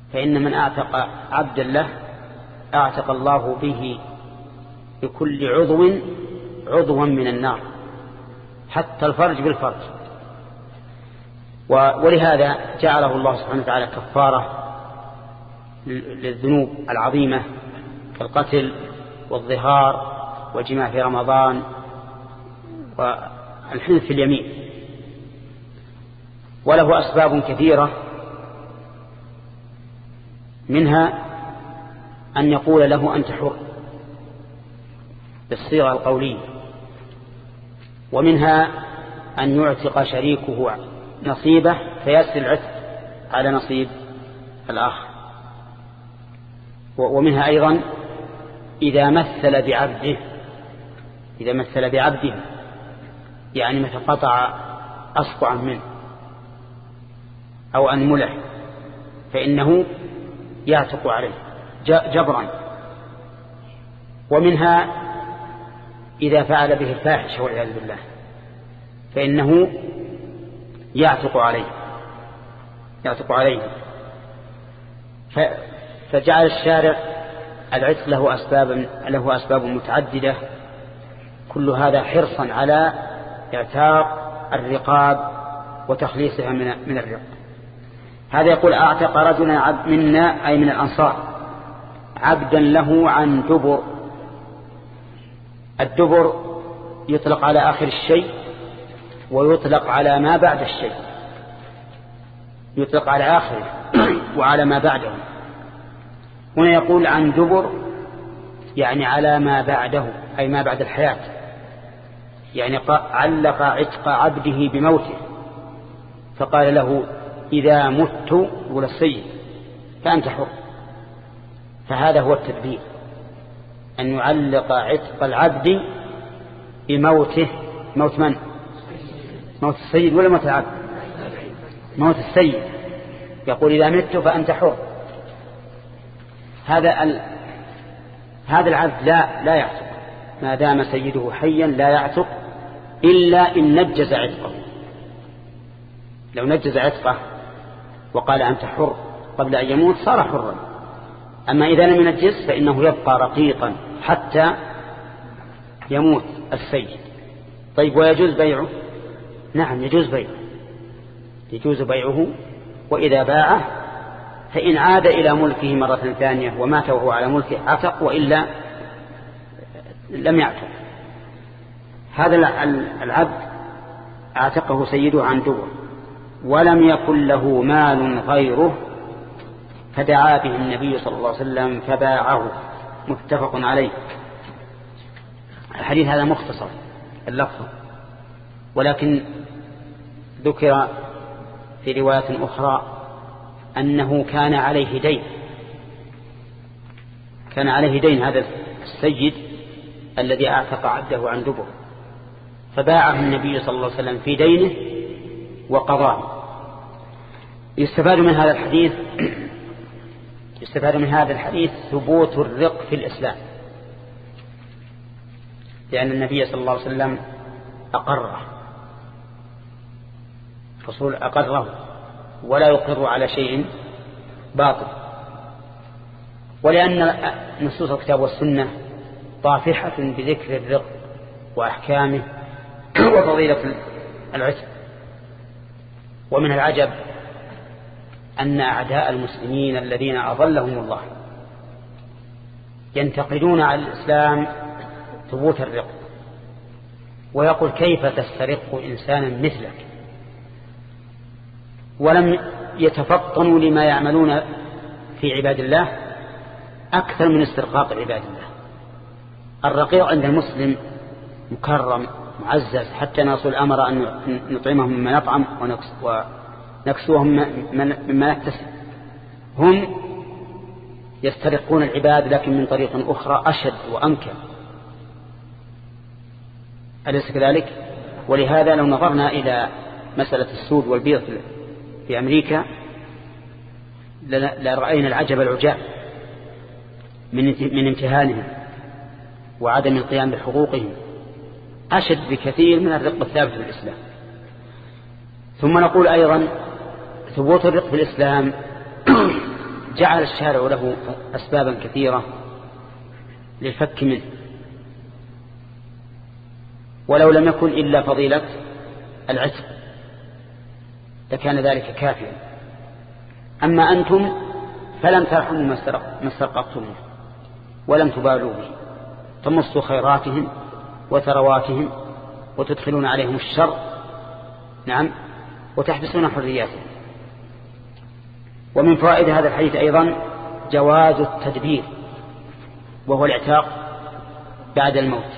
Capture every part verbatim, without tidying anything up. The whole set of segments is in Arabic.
فإن من أعتق عبدا له أعتق الله به بكل عضو عضوا من النار، حتى الفرج بالفرج. ولهذا جعله الله سبحانه وتعالى كفارة للذنوب العظيمة كالقتل والظهار والجماع في رمضان والحنث في اليمين. وله أسباب كثيرة، منها أن يقول له أنت حر بالصيغة القولية، ومنها أن يعتق شريكه نصيبه فيسر العتق على نصيب الآخر. ومنها أيضا إذا مثل بعبده إذا مثل بعبده يعني متى قطع أصبعا منه أو أنمله فإنه يعتق عليه جبرا. ومنها إذا فعل به الفاحش والعياذ بالله فإنه يعتق عليه يعتق عليه فجعل الشارع العتق له أسباب له أسباب متعددة، كل هذا حرصا على اعتاق الرقاب وتخليصها من من الرق. هذا يقول أعتق رجلا منا أي من الأنصار عبدا له عن دبر. الدبر يطلق على آخر الشيء ويطلق على ما بعد الشيء، يطلق على آخره وعلى ما بعده. هنا يقول عن دبر يعني على ما بعده أي ما بعد الحياة، يعني علق عتق عبده بموته فقال له إذا مت يقول السيد فأنت حر. فهذا هو التدبير، أن يعلق عتق العبد بموته. موت من؟ موت السيد ولا موت العبد؟ موت السيد. يقول إذا مت فأنت حر. هذا ال... هذا العبد لا لا يعتق ما دام سيده حيا، لا يعتق إلا إن نجز عتقه. لو نجز عتقه وقال أنت حر قبل أن يموت صار حرا. أما إذا لم ينجز فإنه يبقى رقيقا حتى يموت السيد. طيب ويجوز بيعه؟ نعم يجوز بيعه يجوز بيعه وإذا باعه فإن عاد إلى ملكه مرة ثانية ومات وهو على ملكه عتق، وإلا لم يعتق. هذا العبد اعتقه سيده عن دبر ولم يكن له مال غيره فدعا به النبي صلى الله عليه وسلم فباعه، متفق عليه. الحديث هذا مختصر اللفظ، ولكن ذكر في رواية أخرى أنه كان عليه دين كان عليه دين هذا السيد الذي اعتق عبده عن دبر، فباعه النبي صلى الله عليه وسلم في دينه وقضاه. يستفاد من هذا الحديث يستفاد من هذا الحديث ثبوت الرق في الإسلام، لأن النبي صلى الله عليه وسلم أقره رسول أقره ولا يقر على شيء باطل، ولأن نصوص الكتاب والسنة طافحة بذكر الرق وأحكامه وفضيلة العتق. ومن العجب أن أعداء المسلمين الذين أضلهم الله ينتقدون على الإسلام ثبوت الرق، ويقول كيف تسترق إنسانا مثلك، ولم يتفطنوا لما يعملون في عباد الله أكثر من استرقاق عباد الله. الرقيق عند المسلم مكرم معزز، حتى نصل الأمر أن نطعمهم مما نطعم ونكسوهم مما نكتسب. هم يسترقون العباد لكن من طريق أخرى أشد وأمكن، أليس كذلك؟ ولهذا لو نظرنا إلى مسألة السود والبيض في أمريكا لرأينا العجب العجاب من امتهانهم وعدم القيام بحقوقهم، أشد بكثير من الرق الثابت في الإسلام. ثم نقول أيضا ثبوت الرق في الإسلام جعل الشارع له أسبابا كثيرة للفك منه، ولو لم يكن إلا فضيلة العتق لكان ذلك كافيا. أما أنتم فلم ترحموا ما استرققتم ولم تبالوا به، تمصوا خيراتهم وثرواتهم وتدخلون عليهم الشر، نعم، وتحبسون حرياتهم. ومن فوائد هذا الحديث أيضا جواز التدبير، وهو العتاق بعد الموت،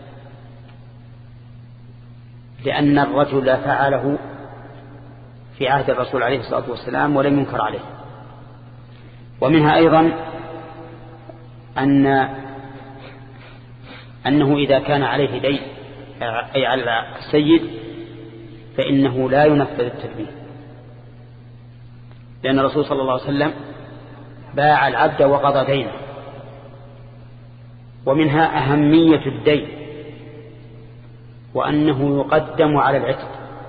لأن الرجل فعله في عهد الرسول عليه الصلاة والسلام ولم ينكر عليه. ومنها أيضا أن أنه إذا كان عليه دين أي على السيد فإنه لا ينفذ التدبير، لأن الرسول صلى الله عليه وسلم باع العبد وقضى دينه. ومنها أهمية الدين، وأنه يقدم على العتق.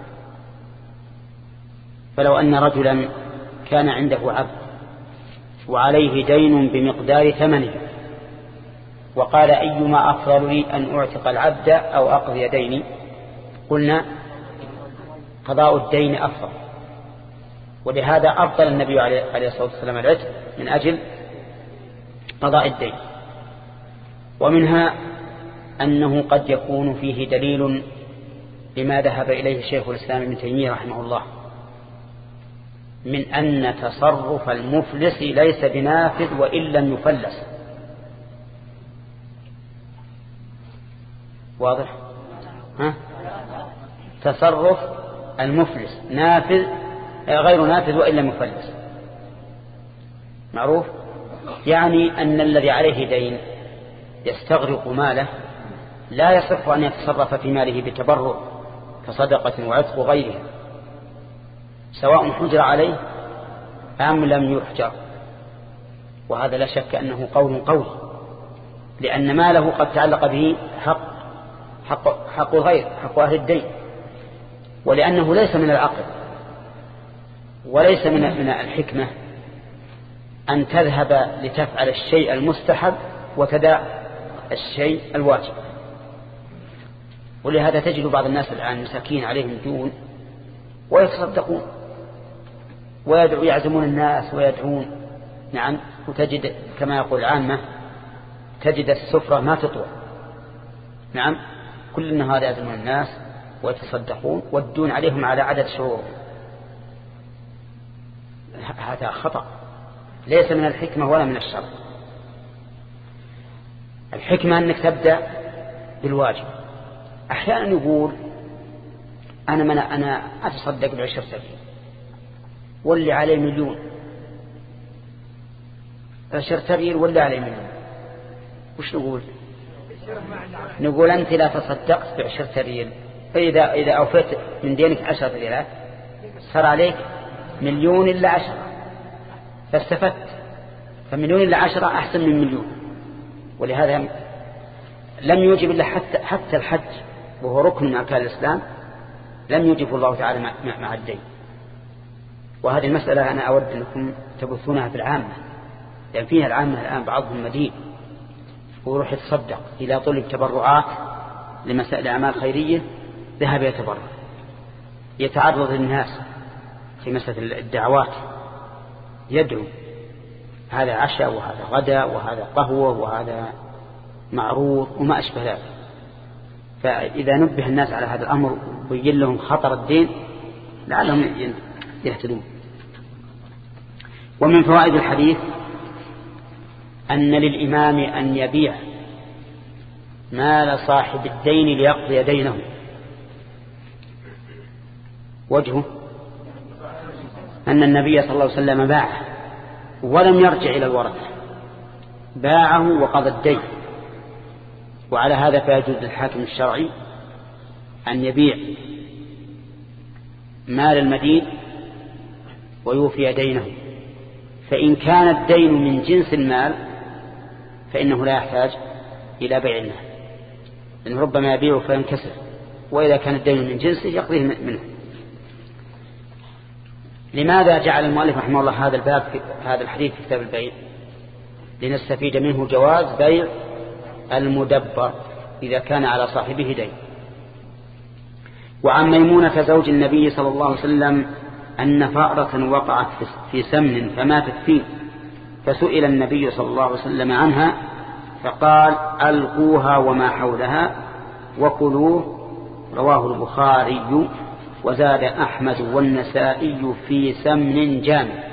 فلو أن رجلا كان عنده عبد وعليه دين بمقدار ثمنه وقال أيما أفضل لي أن أعتق العبد أو أقضي ديني، قلنا قضاء الدين أفضل، ولهذا أفضل النبي عليه الصلاة والسلام العتق من أجل قضاء الدين. ومنها أنه قد يكون فيه دليل لما ذهب إليه شيخ الإسلام ابن تيمية رحمه الله من أن تصرف المفلس ليس بنافذ وإن لم يفلس. واضح؟ ها؟ تصرف المفلس نافذ غير نافذ وإن لم يفلس، معروف؟ يعني أن الذي عليه دين يستغرق ماله لا يصح أن يتصرف في ماله بتبرع كصدقة وعتق وغيرها، سواء حجر عليه أم لم يحجر. وهذا لا شك أنه قول قوي، لأن ماله قد تعلق به حق حق, حق الغير، حق أهل الدين، ولأنه ليس من العقل وليس من من الحكمة أن تذهب لتفعل الشيء المستحب وتدع الشيء الواجب. ولهذا تجد بعض الناس الآن مساكين عليهم ديون ويتصدقون ويدعو يعزمون الناس ويدعون، نعم، وتجد كما يقول العامة تجد السفرة ما تطوى، نعم، كل النهار يعزمون الناس ويتصدقون والدون عليهم على عدد شهور. هذا خطأ، ليس من الحكمة ولا من الشر. الحكمة أنك تبدأ بالواجب. أحيانا يقول أنا من أنا أتصدق بعشر سبيل واللي عليه مليون، عشر سبيل واللي عليه مليون، وش نقول؟ نقول أنت لا تصدقت بعشر سبيل، فإذا إذا أوفيت من دينك عشر ريالات صار عليك مليون إلا عشرة، فاستفدت. فمليون إلا عشرة أحسن من مليون. ولهذا لم يوجب إلا حتى, حتى الحج وهو ركن من أركان الإسلام لم يوجب الله تعالى مع, مع الدين. وهذه المسألة أنا أود أنكم تبثونها في العامة، لأن فيها العامة الآن بعضهم مدين ويروح يتصدق إذا طلب تبرعات لمسائل أعمال خيرية ذهب يتبرع، يتعرض للناس في مسألة الدعوات، يدعو هذا عشاء وهذا غداء وهذا قهوة وهذا معروض وما أشبه ذلك. فإذا نبه الناس على هذا الأمر ويجل لهم خطر الدين لعلهم يهتدون. ومن فوائد الحديث أن للإمام أن يبيع مال صاحب الدين ليقضي دينه. وجهه أن النبي صلى الله عليه وسلم باعه ولم يرجع إلى الورثة، باعه وقضى الدين. وعلى هذا فيجوز للحاكم الشرعي أن يبيع مال المدين ويوفي دينه. فإن كان الدين من جنس المال فإنه لا يحتاج إلى بيع المال، لأنه ربما يبيعه فينكسر، وإذا كان الدين من جنسه يقضيه منه. لماذا جعل المؤلف رحمه الله هذا الباب في هذا الحديث في كتاب البيع؟ لنستفيد منه جواز بيع المدبر إذا كان على صاحبه دين. وعن ميمونة زوج النبي صلى الله عليه وسلم أن فأرة وقعت في سمن فماتت فيه، فسئل النبي صلى الله عليه وسلم عنها فقال ألقوها وما حولها وكلوه. رواه البخاري وزاد أحمد والنسائي في سمن جامد.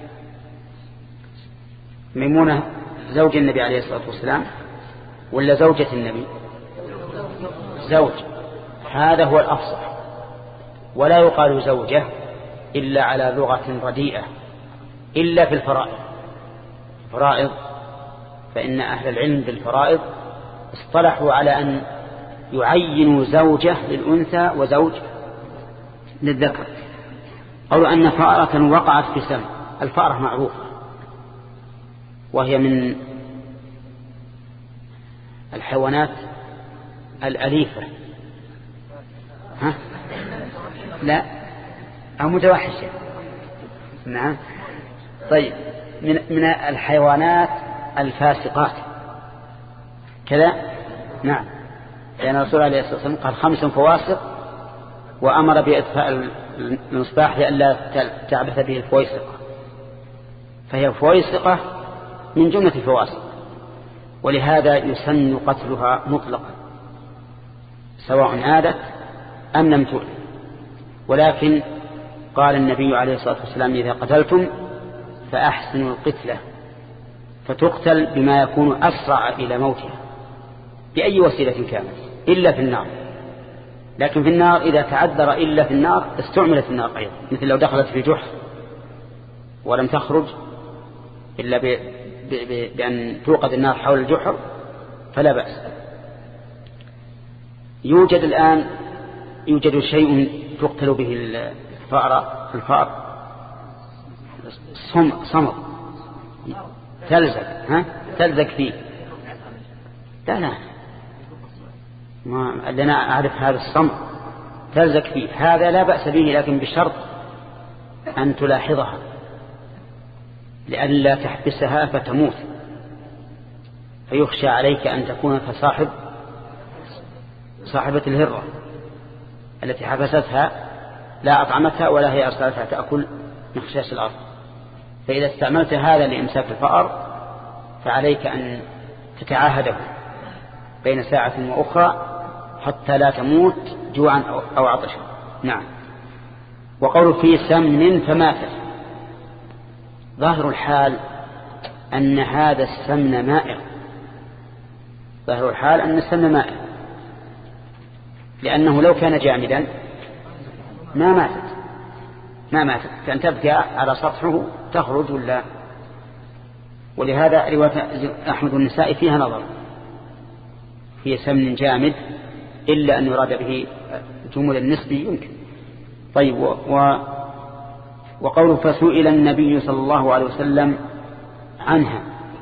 ميمونة زوج النبي عليه الصلاة والسلام ولا زوجة النبي؟ زوج، هذا هو الأفصح. ولا يقال زوجة إلا على لغة رديئة إلا في الفرائض. فرائض فإن أهل العلم بالفرائض اصطلحوا على أن يعينوا زوجة للأنثى وزوج للذكر. قالوا أن فأرة وقعت في سم. الفأرة معروفة وهي من الحيوانات الأليفة. ها؟ لا، أو متوحشة. نعم. طيب، من من الحيوانات الفاسقات كذا. نعم، لأن الرسول عليه الصلاة والسلام قال خمس فواسق وأمر بإطفاء المصباح لئلا تعبث به الفويسقة، فهي فويسقة من جملة الفواسق، ولهذا يسن قتلها مطلقا سواء عادت أم لم تؤذ. ولكن قال النبي عليه الصلاة والسلام إذا قتلتم فأحسنوا القتلة، فتقتل بما يكون أسرع إلى موتها بأي وسيلة كانت إلا في النار. لكن في النار إذا تعذر إلا في النار استعملت النار أيضا، مثل لو دخلت في جحر ولم تخرج إلا ب... ب... ب... بأن توقد النار حول الجحر فلا بأس. يوجد الآن يوجد شيء تقتل به الفأرة الفأر صمر تلزق ها تلزق فيه. لا لا ما أنا أعرف هذا الصمر تلزق فيه، هذا لا بأس به، لكن بشرط أن تلاحظها لئلا تحبسها فتموت، فيخشى عليك أن تكون كصاحب صاحبة الهرة التي حبستها لا أطعمتها ولا هي أرسلتها تأكل مخشاش الأرض. فإذا استعملت هذا لإمساك الفأر فعليك أن تتعاهده بين ساعة وأخرى حتى لا تموت جوعا أو عطشا. نعم. وقول في سمن فماتت، ظاهر الحال أن هذا السمن مائع، ظاهر الحال أن السمن مائع، لأنه لو كان جامدا ما ماتت ما ماتت كان تبقى على سطحه تخرج ولا. ولهذا رواية أحمد والنسائي فيها نظر في سمن جامد إلا أن يراد به جمل النسبي يمكن. طيب، و وقوله فسئل النبي صلى الله عليه وسلم عنها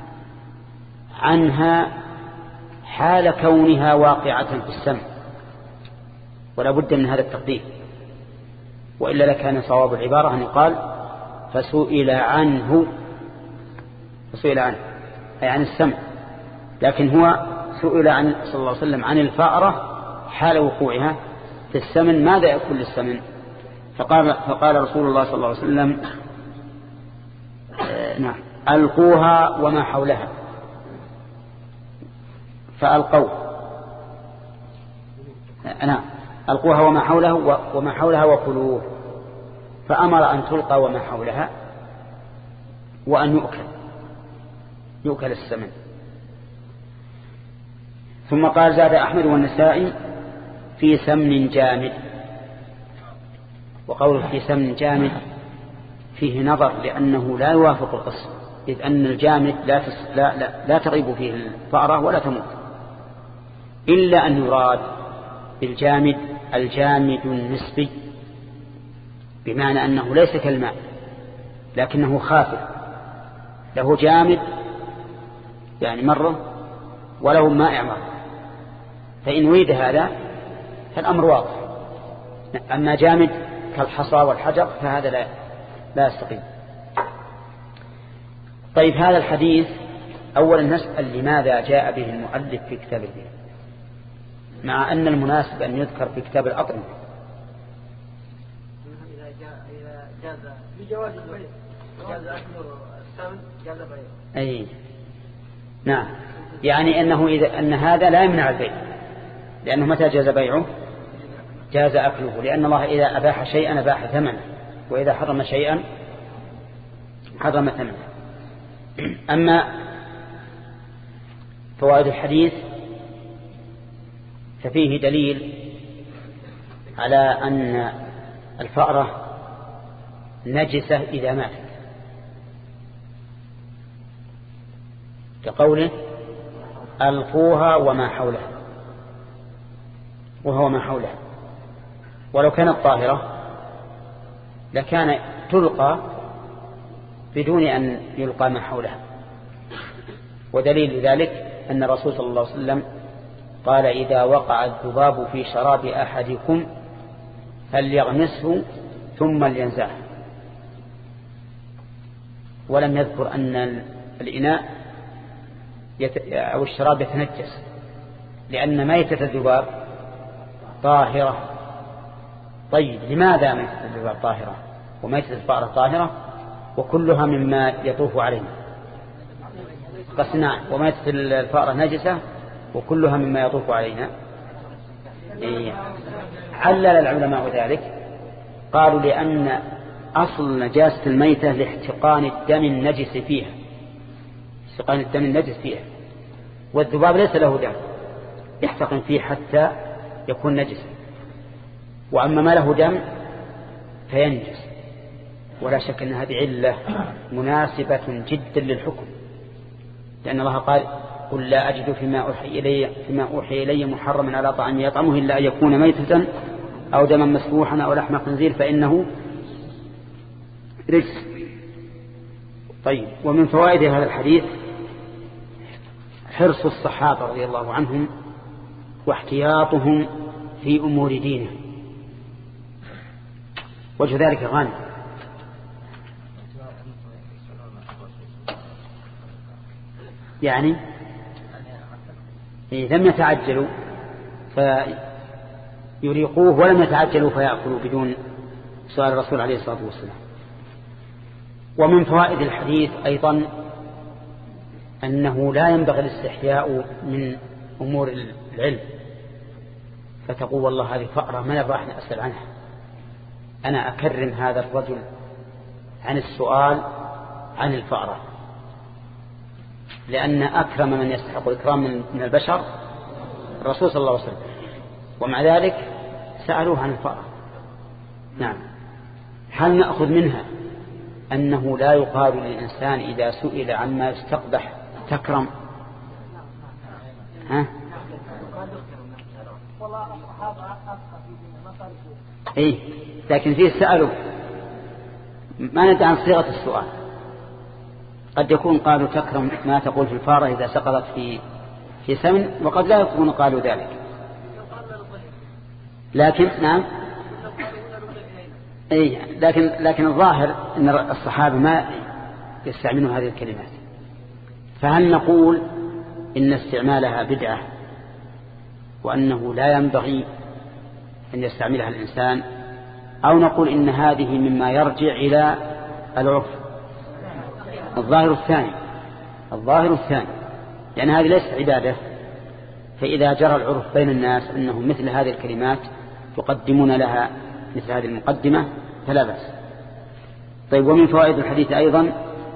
عنها حال كونها واقعة في السمن، ولا بد من هذا التقدير، وإلا لكان صواب العبارة أن يقال فسئل عنه فسئل عنه أي عن السمن، لكن هو سئل عن صلى الله عليه وسلم عن الفأرة حال وقوعها في السمن ماذا يأكل السمن، فقال, فقال رسول الله صلى الله عليه وسلم آه نعم ألقوها وما حولها، فألقوا نعم ألقوها وما حوله وما حولها وكلوه، فأمر أن تلقى وما حولها وأن يؤكل يؤكل السمن. ثم قال زاد أحمد والنسائي في سمن جامد. وقوله في سمن جامد فيه نظر لأنه لا يوافق القصة، إذ أن الجامد لا, تس... لا, لا, لا تغيب فيه الفأرة ولا تموت، إلا أن يراد بالجامد الجامد النسبي، بمعنى أنه ليس كالماء لكنه خافف، له جامد يعني مرة وله مائع مرة، فإن ويد هذا فالأمر واضح. أما جامد كالحصى والحجر فهذا لا لا يستقيم. طيب هذا الحديث أولا نسأل لماذا جاء به المؤلف في كتاب البيع مع أن المناسب أن يذكر في كتاب الأطعمة. إذا جاز بجواز البيع جاز أكل الثمن جاز بيعه. أي نعم، يعني أنه إذا أن هذا لا يمنع البيع، لأنه متى جاز بيعه جاز أكله، لأن الله إذا أباح شيئا أباح ثمنه، وإذا حرم شيئا حرم ثمنه. أما فوائد الحديث ففيه دليل على أن الفأرة نجسة إذا ماتت، كقوله ألقوها وما حولها، وهو ما حولها. ولو كانت طاهرة لكان تلقى بدون أن يلقى ما حولها. ودليل ذلك أن الرسول صلى الله عليه وسلم قال إذا وقع الذباب في شراب أحدكم فليغمسه ثم لينزعه، ولم يذكر أن الإناء يت... أو الشراب يتنجس، لأن ميتة الذباب طاهرة. طيب لماذا ميتة الذباب طاهرة وميتة الفأرة طاهرة وكلها مما يطوف علينا؟ قسناء وميتة الفأرة نجسة وكلها مما يطوف علينا. إيه. علل العلماء ذلك، قالوا لأن أصل نجاسة الميتة لاحتقان الدم النجس فيها، احتقان الدم النجس فيها، والذباب ليس له دم يحتقن فيه حتى يكون نجسا، وأما ما له دم فينجس. ولا شك أن هذه علة مناسبة جدا للحكم، لأن الله قال قل لا أجد فيما أوحي إلي, فيما أوحي إلي محرما على طعام يطعمه إلا أن يكون ميتة أو دما مسفوحا أو لحم خنزير فإنه رجس. طيب، ومن فوائد هذا الحديث حرص الصحابة رضي الله عنهم واحتياطهم في أمور دينه. وجه ذلك غانم، يعني لم يتعجلوا فيريقوه ولم يتعجلوا فيأكلوا بدون سؤال الرسول عليه الصلاة والسلام. ومن فوائد الحديث أيضا أنه لا ينبغي الاستحياء من أمور العلم، فتقول والله هذه فأرة من راح أسأل عنها، أنا أكرم هذا الرجل عن السؤال عن الفأرة، لأن أكرم من يستحق الإكرام من البشر الرسول صلى الله عليه وسلم، ومع ذلك سألوه عن الفأرة. نعم. هل نأخذ منها أنه لا يقال للإنسان إذا سئل عما يستقبح تكرم؟ ها؟ إيه، لكن فيه سألوا ما ندعي عن صيغة السؤال، قد يكون قالوا تكرم ما تقول في الفارة إذا سقطت في في سمن، وقد لا يكون قالوا ذلك. لكن نعم أي لكن لكن الظاهر أن الصحابة ما يستعملون هذه الكلمات. فهل نقول إن استعمالها بدعة وأنه لا ينبغي أن يستعملها الإنسان، أو نقول إن هذه مما يرجع إلى العرف؟ الظاهر الثاني، الظاهر الثاني، لأن هذه ليست عبادة، فإذا جرى العرف بين الناس أنهم مثل هذه الكلمات يقدمون لها مثل هذه المقدمة فلا بأس. طيب، ومن فوائد الحديث أيضا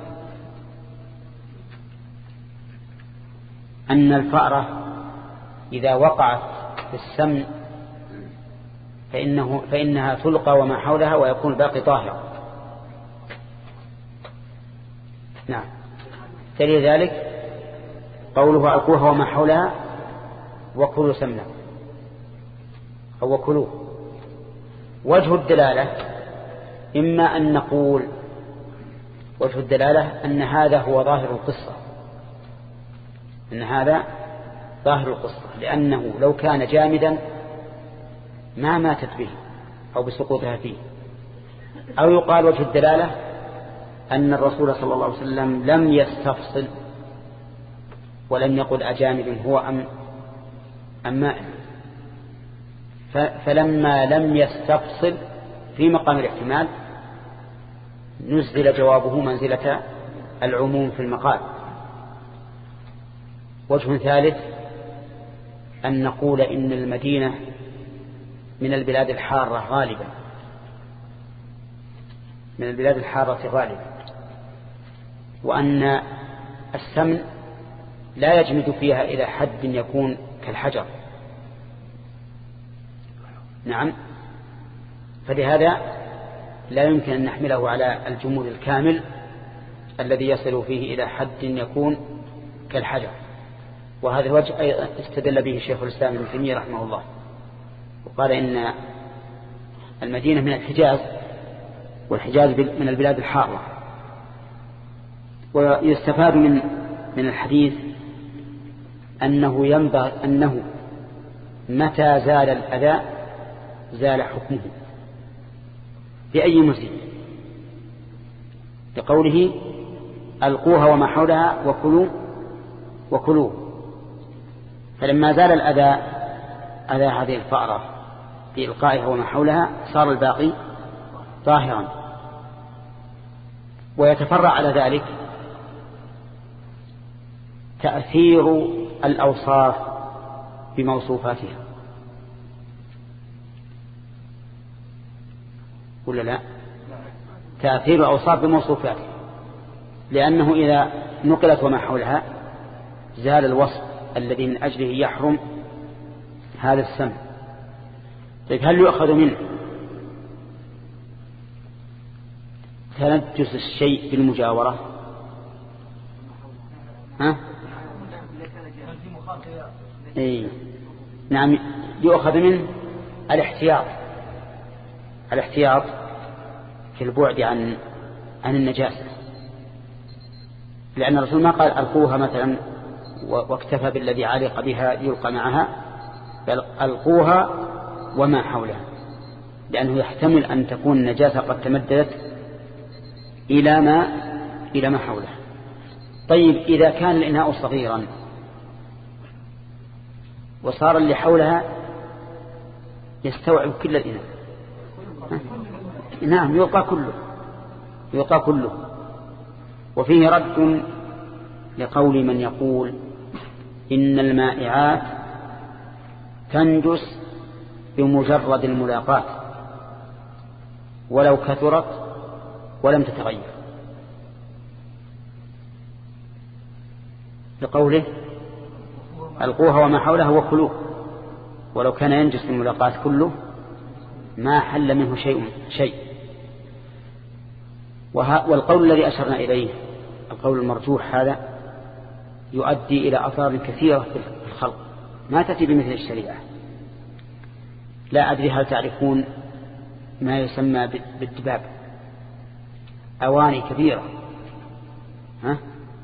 أن الفأرة إذا وقعت في السمن فإنه فإنها تلقى وما حولها ويكون الباقي طاهرا. نعم. دليل ذلك قوله ألقوها وما حولها وكلوا سمنا أو وكلوه. وجه الدلالة إما أن نقول وجه الدلالة أن هذا هو ظاهر القصة، أن هذا ظاهر القصة، لأنه لو كان جامدا ما ماتت به أو بسقوطها فيه. أو يقال وجه الدلالة أن الرسول صلى الله عليه وسلم لم يستفصل ولم يقل أجانب هو أم أم ماء، فلما لم يستفصل في مقام الاحتمال نزل جوابه منزلة العموم في المقال. وجه ثالث أن نقول إن المدينة من البلاد الحارة غالبا، من البلاد الحارة غالبا، وأن السمن لا يجمد فيها إلى حد يكون كالحجر. نعم، فلهذا لا يمكن أن نحمله على الجمود الكامل الذي يصل فيه إلى حد يكون كالحجر. وهذا الوجه أيضا استدل به شيخ الإسلام ابن تيمية رحمه الله، وقال إن المدينة من الحجاز، والحجاز من البلاد الحارة. ويستفاد من من الحديث أنه ينبغي أنه متى زال الأذى زال حكمه بأي مزيد، لقوله ألقوها وما حولها وكلوا وكلوه. فلما زال الأذى أذى هذه الفأرة بإلقائها وما حولها صار الباقي طاهرا. ويتفرع على ذلك تأثير الأوصاف بموصوفاتها، ولا لا؟ تأثير الأوصاف بموصوفاتها، لأنه إذا نقلت وما حولها زال الوصف الذي من أجله يحرم هذا السم. طيب هل يؤخذ منه تنجس الشيء بالمجاورة؟ ها؟ اي نعم، يؤخذ منه الاحتياط، الاحتياط في البعد عن عن النجاسة، لأن الرسول ما قال ألقوها مثلا واكتفى بالذي علق بها يلقى معها، بل ألقوها وما حولها، لأنه يحتمل أن تكون النجاسة قد تمددت إلى ما إلى ما حولها. طيب إذا كان الإناء صغيرا وصار اللي حولها يستوعب كل الإناء، نعم يلقى كله، يلقى كله. وفيه رد لقول من يقول إن المائعات تنجس بمجرد الملاقاة ولو كثرت ولم تتغير، لقوله ألقوها وما حولها وكلوه، ولو كان ينجس بالملاقاة كله ما حل منه شيء شيء. والقول الذي أشرنا إليه القول المرجوح هذا يؤدي إلى أثار كثيرة في الخلق ما تأتي بمثل الشريعة. لا أدري هل تعرفون ما يسمى بالدباب، أواني كبيرة، ها؟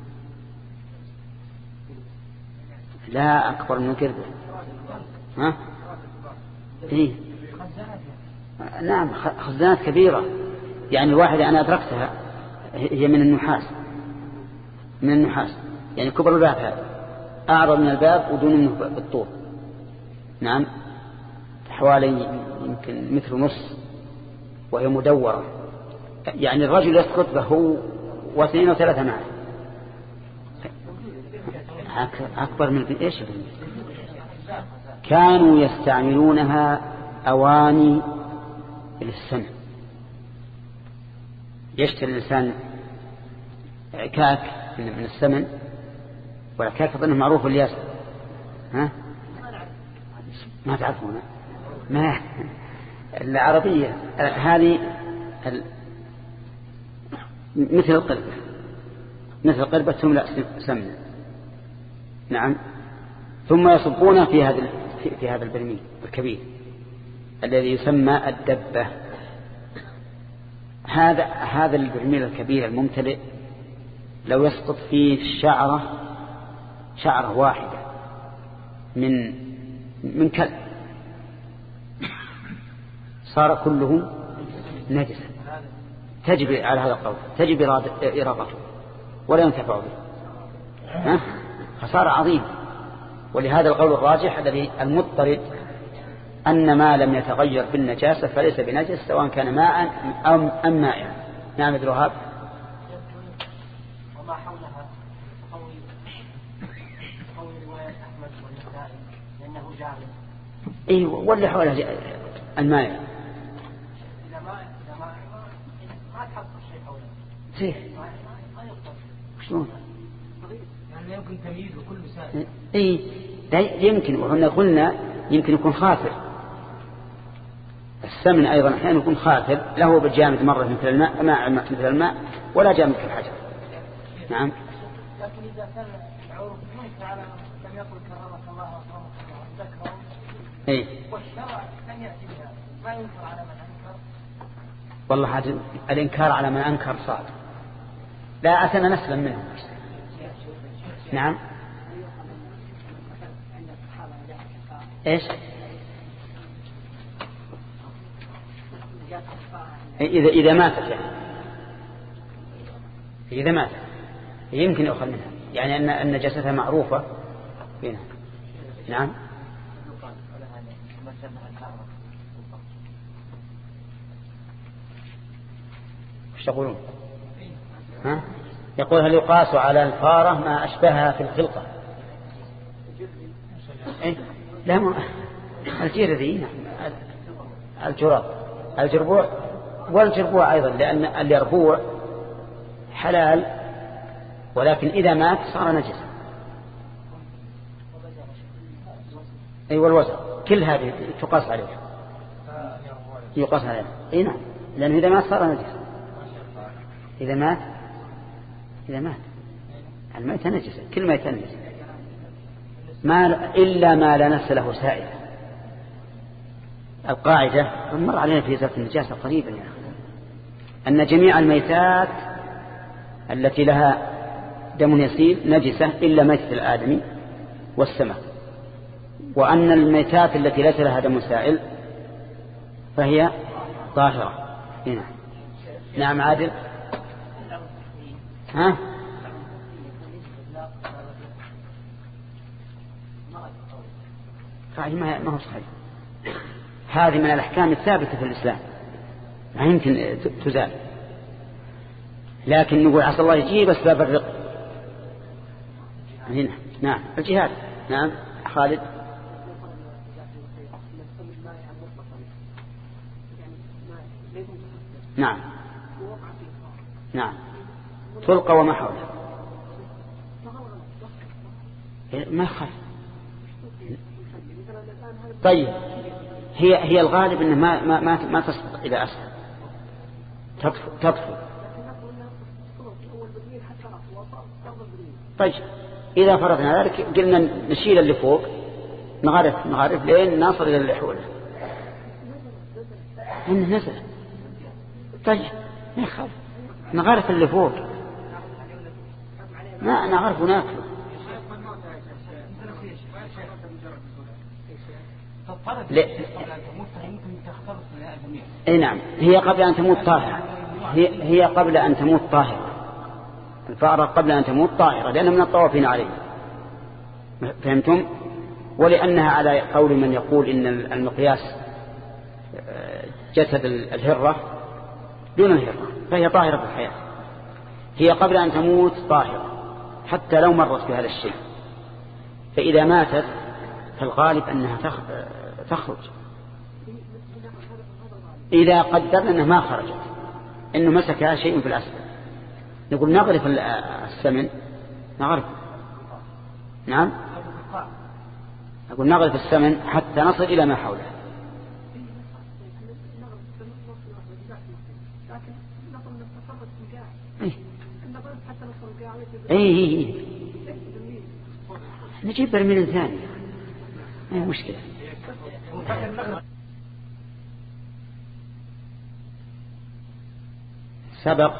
لا أكبر من كربة، ها؟ إيه؟ نعم خزانات كبيرة، يعني الواحدة أنا أدركتها هي من النحاس، من النحاس يعني كبر الباب هذا أعرض من الباب ودون منه بالطول، نعم حوالي يمكن متر ونص، وهي مدورة، يعني الرجل يسقط به واثنين وثلاثة معه، أكبر من إيش؟ كانوا يستعملونها أواني للسمع. يشتري الإنسان كاك من السمن، والكاك أظنه معروف الياس، ها؟ ما تعرفونه؟ ما العربية هذه مثل القربة، مثل القربة تملأ سمنة، نعم، ثم يصبون في هذا في هذا البرميل الكبير الذي يسمى الدبة. هذا هذا البرميل الكبير الممتلئ لو يسقط فيه شعرة شعرة واحدة من من كلب صار كله نجسا، تجب على هذا القول تجب إراقته ولا ينتفع به، ها؟ خسارة عظيمة. ولهذا القول الراجح الذي المضطرد أن ما لم يتغير بالنجاسة فليس بنجس سواء كان ماء أم, أم مائعا. نعم ابن وهاب. وما حولها قول قول رواية أحمد والنسائي لأنه جامد. إيه ولا حولها المائع. إذا ما إذا ما ما تحط شيء حوله. زين. ما يقدر. شلون؟ يعني يمكن تمييز كل مسائل. إيه يمكن وحنا قلنا يمكن يكون خاطر. السمن أيضا أحيانا يكون خاطر له بالجامد مرة مثل الماء ماء مثل الماء ولا جامد كالحجر. نعم. لكن إذا كان العروف منكر على لم يقل كرمك الله وكرمك الله ذكره. إيه. والشرع لم يأتي بها ما ينكر على من أنكر. والله هذا الإنكار على من أنكر صعب. لا أتنا نسلم منه. نعم. إيش؟ إذا إذا ماتت يعني إذا ماتت يمكن يأخذ منها يعني أن أن نجاستها معروفة هنا. نعم. وش تقولون؟ ها؟ يقول هل يقاس على الفارة ما أشبهها في الخلقة؟ إيه؟ لا ما الجرذي الجراب الجربوع والجربوع أيضا لأن اليربوع حلال ولكن إذا مات صار نجسا. أي والوزر كل هذه تقاس عليه يقاس عليه. أي نعم لأنه إذا مات صار نجسا. إذا مات إذا مات الميت نجسا كل ميت نجسا ما إلا ما لا نفس له سائل. القاعدة مر علينا في إزالة النجاسة قريبا يا أخي أن جميع الميتات التي لها دم يسيل نجسة إلا ميتة الآدمي والسمك وأن الميتات التي ليس لها دم سائل فهي طاهرة. هنا. نعم عادل. ها ما هو صحيح. هذه من الأحكام الثابتة في الإسلام ما يمكن تزال لكن نقول عسى الله يجيب أسباب الرق هنا. نعم الجهاد. نعم خالد. نعم نعم تلقى وما حولها ما خالد. طيب هي هي الغالب انه ما ما ما, ما تسقط اذا اسفل تطفو تطفو. طيب اذا فرضنا ذلك قلنا نشيل اللي فوق نغرف نغرف لين نصل الى اللي حوله انه نزل. طيب ما يخالف نغرف اللي فوق ما نغرف وناكله. اي نعم هي قبل ان تموت طاهرة. هي هي قبل ان تموت طاهرة. الفأرة قبل ان تموت طاهرة لأنها من الطوافين عليه. فهمتم؟ ولأنها على قول من يقول إن المقياس جسد الهرة دون الهرة فهي طاهرة في الحياة. هي قبل أن تموت طاهرة حتى لو مرت بهذا الشيء. فإذا ماتت فالغالب أنها تخرج إذا قدرنا أنها ما خرجت إنه مسكها شيء في الأسفل نقول نغرف السمن نغرف. نعم نقول نغرف السمن حتى نصل إلى ما حوله. اي اي نجيب برميل ثاني اي مشكلة. سبق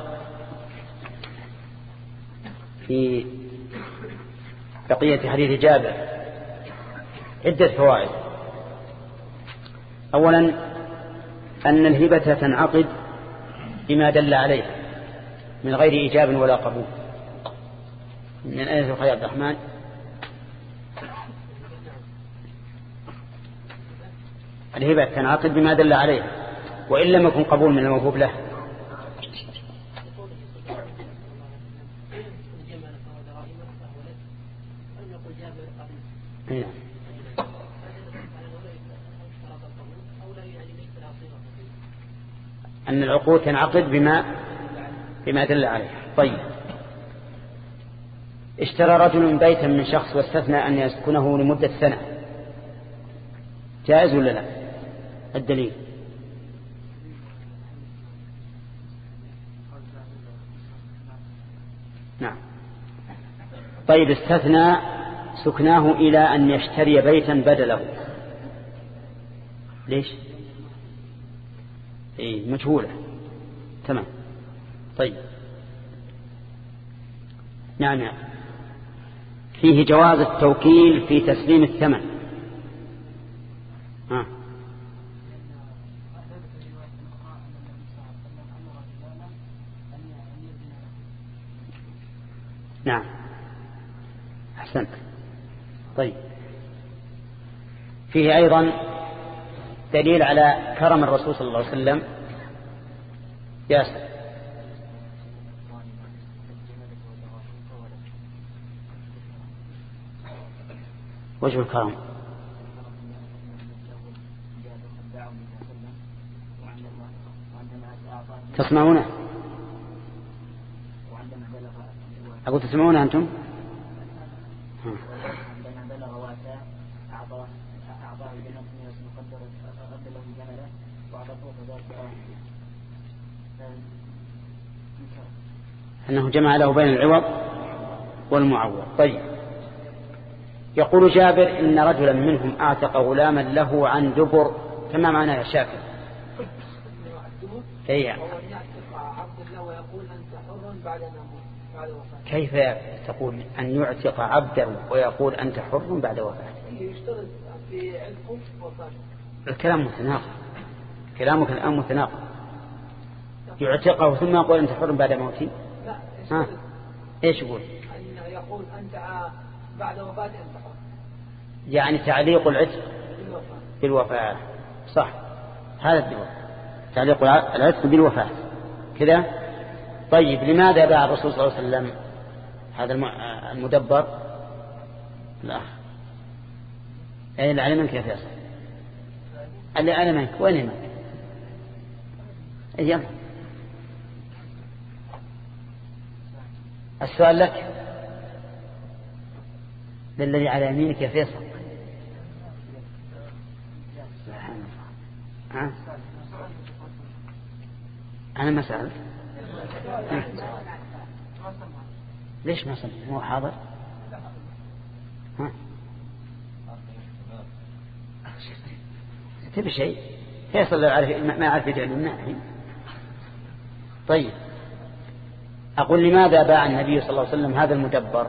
في بقية حديث جابر عدة فوائد. أولا أن الهبة تنعقد بما دل عليه من غير إيجاب ولا قبول. من أين تأخذ يا عبد الرحمن؟ الهبة تنعقد بما دل عليه وإن لم يكن قبول من الموهوب له. أن العقود تنعقد بما بما دل عليه. طيب، اشترى رجل بيتا من شخص واستثنى أن يسكنه لمدة سنة، جائز ولا لا؟ الدليل. نعم. طيب، استثنى سكناه إلى أن يشتري بيتا بدله، ليش؟ إيه، مجهولة. تمام. طيب، نعم نعم. فيه جواز التوكيل في تسليم الثمن. ها. نعم، أحسنت. طيب، فيه أيضا دليل على كرم الرسول صلى الله عليه وسلم. ياسر. وجه الكرم تسمعونه؟ أقول تسمعونه أنتم؟ عندما بلغ واسع أعطاه أعطاه بنفسه مقدر أقدر له جمله وأعطاه ذلك أنه جمع له بين العوض والمعوض. طيب، يقول جابر إن رجلا منهم أعتق غلاما له عن دبر، كما معناه يا شاكر؟ كيف تقول أن يعتق عبده ويقول أنت حر بعد وفاته؟ الكلام متناقض، كلامك الآن متناقض. يعتقه ثم يقول أنت حر بعد موته؟ ها، إيش يقول؟ يقول أنت بعد وفاته أنت حر، يعني تعليق العتق بالوفاة. صح، هذا الدور، تعليق العتق بالوفاة كذا. طيب، لماذا باع الرسول صلى الله عليه وسلم هذا المدبر؟ لا، أين العلم منك يا فيصل؟ اللي أنا منك وين منك؟ يلا، السؤال لك، للذي على يمينك يا فيصل. ها؟ أنا ما سألت. ليش ما سمع؟ هو حاضر. ها؟ تبي شيء فيصل لو عارف ما عارف يدعي لنا. طيب، أقول لماذا باع النبي صلى الله عليه وسلم هذا المدبر؟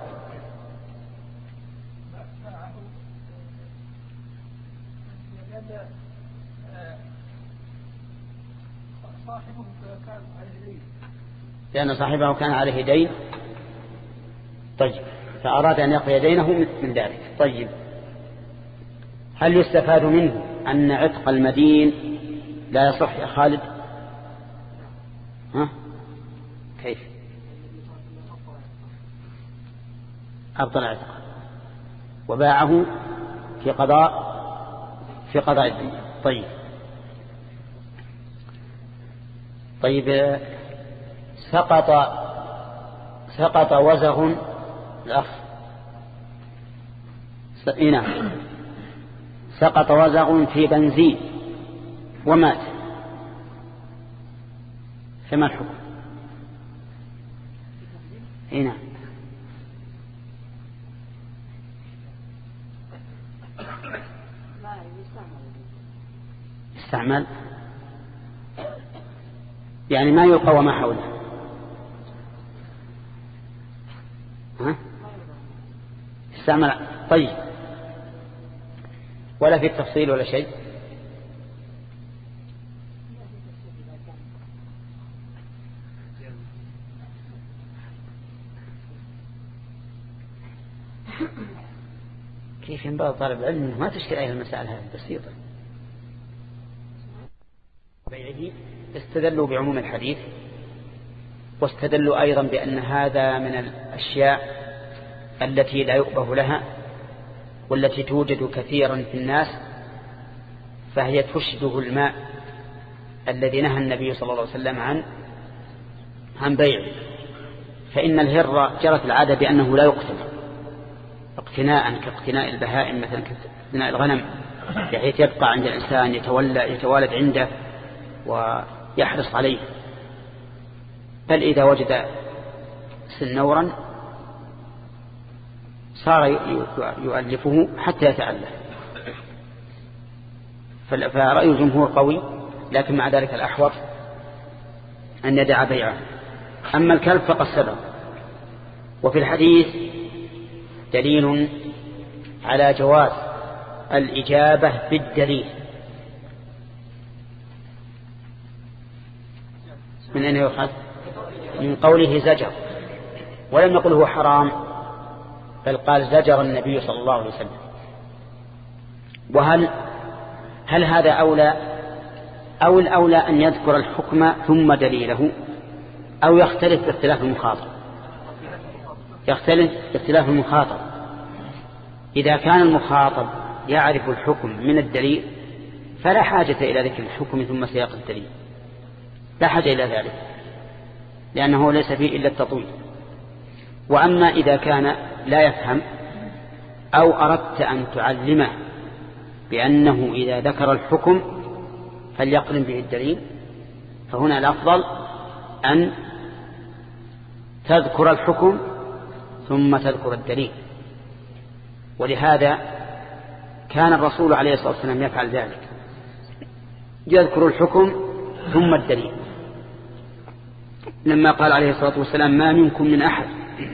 لأن صاحبه كان عليه دين. طيب، فأراد أن يقضي دينه من ذلك. طيب، هل يستفاد منه أن عتق المدين لا يصح يا خالد؟ ها؟ كيف؟ أبطل عتق وباعه في قضاء في قضاء الدين. طيب طيب سقط سقط وزغ الأخ نعم سقط وزغ في بنزين ومات، فما الحكم؟ هنا استعمل يعني ما يلقى وما حوله. ها؟ استعمل. طيب، ولا في التفصيل ولا شيء؟ كيف ينبغي طالب العلم ما تشكل عليه المسائل هذه بسيطة. بيعه استدلوا بعموم الحديث، واستدلوا أيضا بأن هذا من الأشياء التي لا يؤبه لها والتي توجد كثيرا في الناس، فهي تشبه الماء الذي نهى النبي صلى الله عليه وسلم عن عن بيعه. فإن الهر جرت العادة بأنه لا يقتل اقتناء كاقتناء البهائم مثلا كاقتناء الغنم، بحيث يبقى عند الإنسان يتولى يتوالد عنده ويحرص عليه، بل إذا وجد سنورا صار يؤلفه حتى يتألف. فرأي الجمهور قوي، لكن مع ذلك الأحوط أن يدع بيعه. أما الكلب فقد سبق. وفي الحديث دليل على جواز الإجابة بالدليل. من أين يؤخذ؟ من قوله زجر، ولم يقل هو حرام، بل قال زجر النبي صلى الله عليه وسلم. وهل هل هذا أولى أو الأولى أن يذكر الحكم ثم دليله، أو يختلف باختلاف المخاطب؟ يختلف باختلاف المخاطب. إذا كان المخاطب يعرف الحكم من الدليل فلا حاجة إلى ذكر الحكم ثم سياق الدليل، لا حاجة إلى ذلك، لأنه ليس فيه إلا التطويل. وأما إذا كان لا يفهم أو أردت أن تعلمه بأنه إذا ذكر الحكم فليقرن به الدليل، فهنا الأفضل أن تذكر الحكم ثم تذكر الدليل. ولهذا كان الرسول عليه الصلاة والسلام يفعل ذلك، يذكر الحكم ثم الدليل. لما قال عليه الصلاة والسلام ما منكم من أحد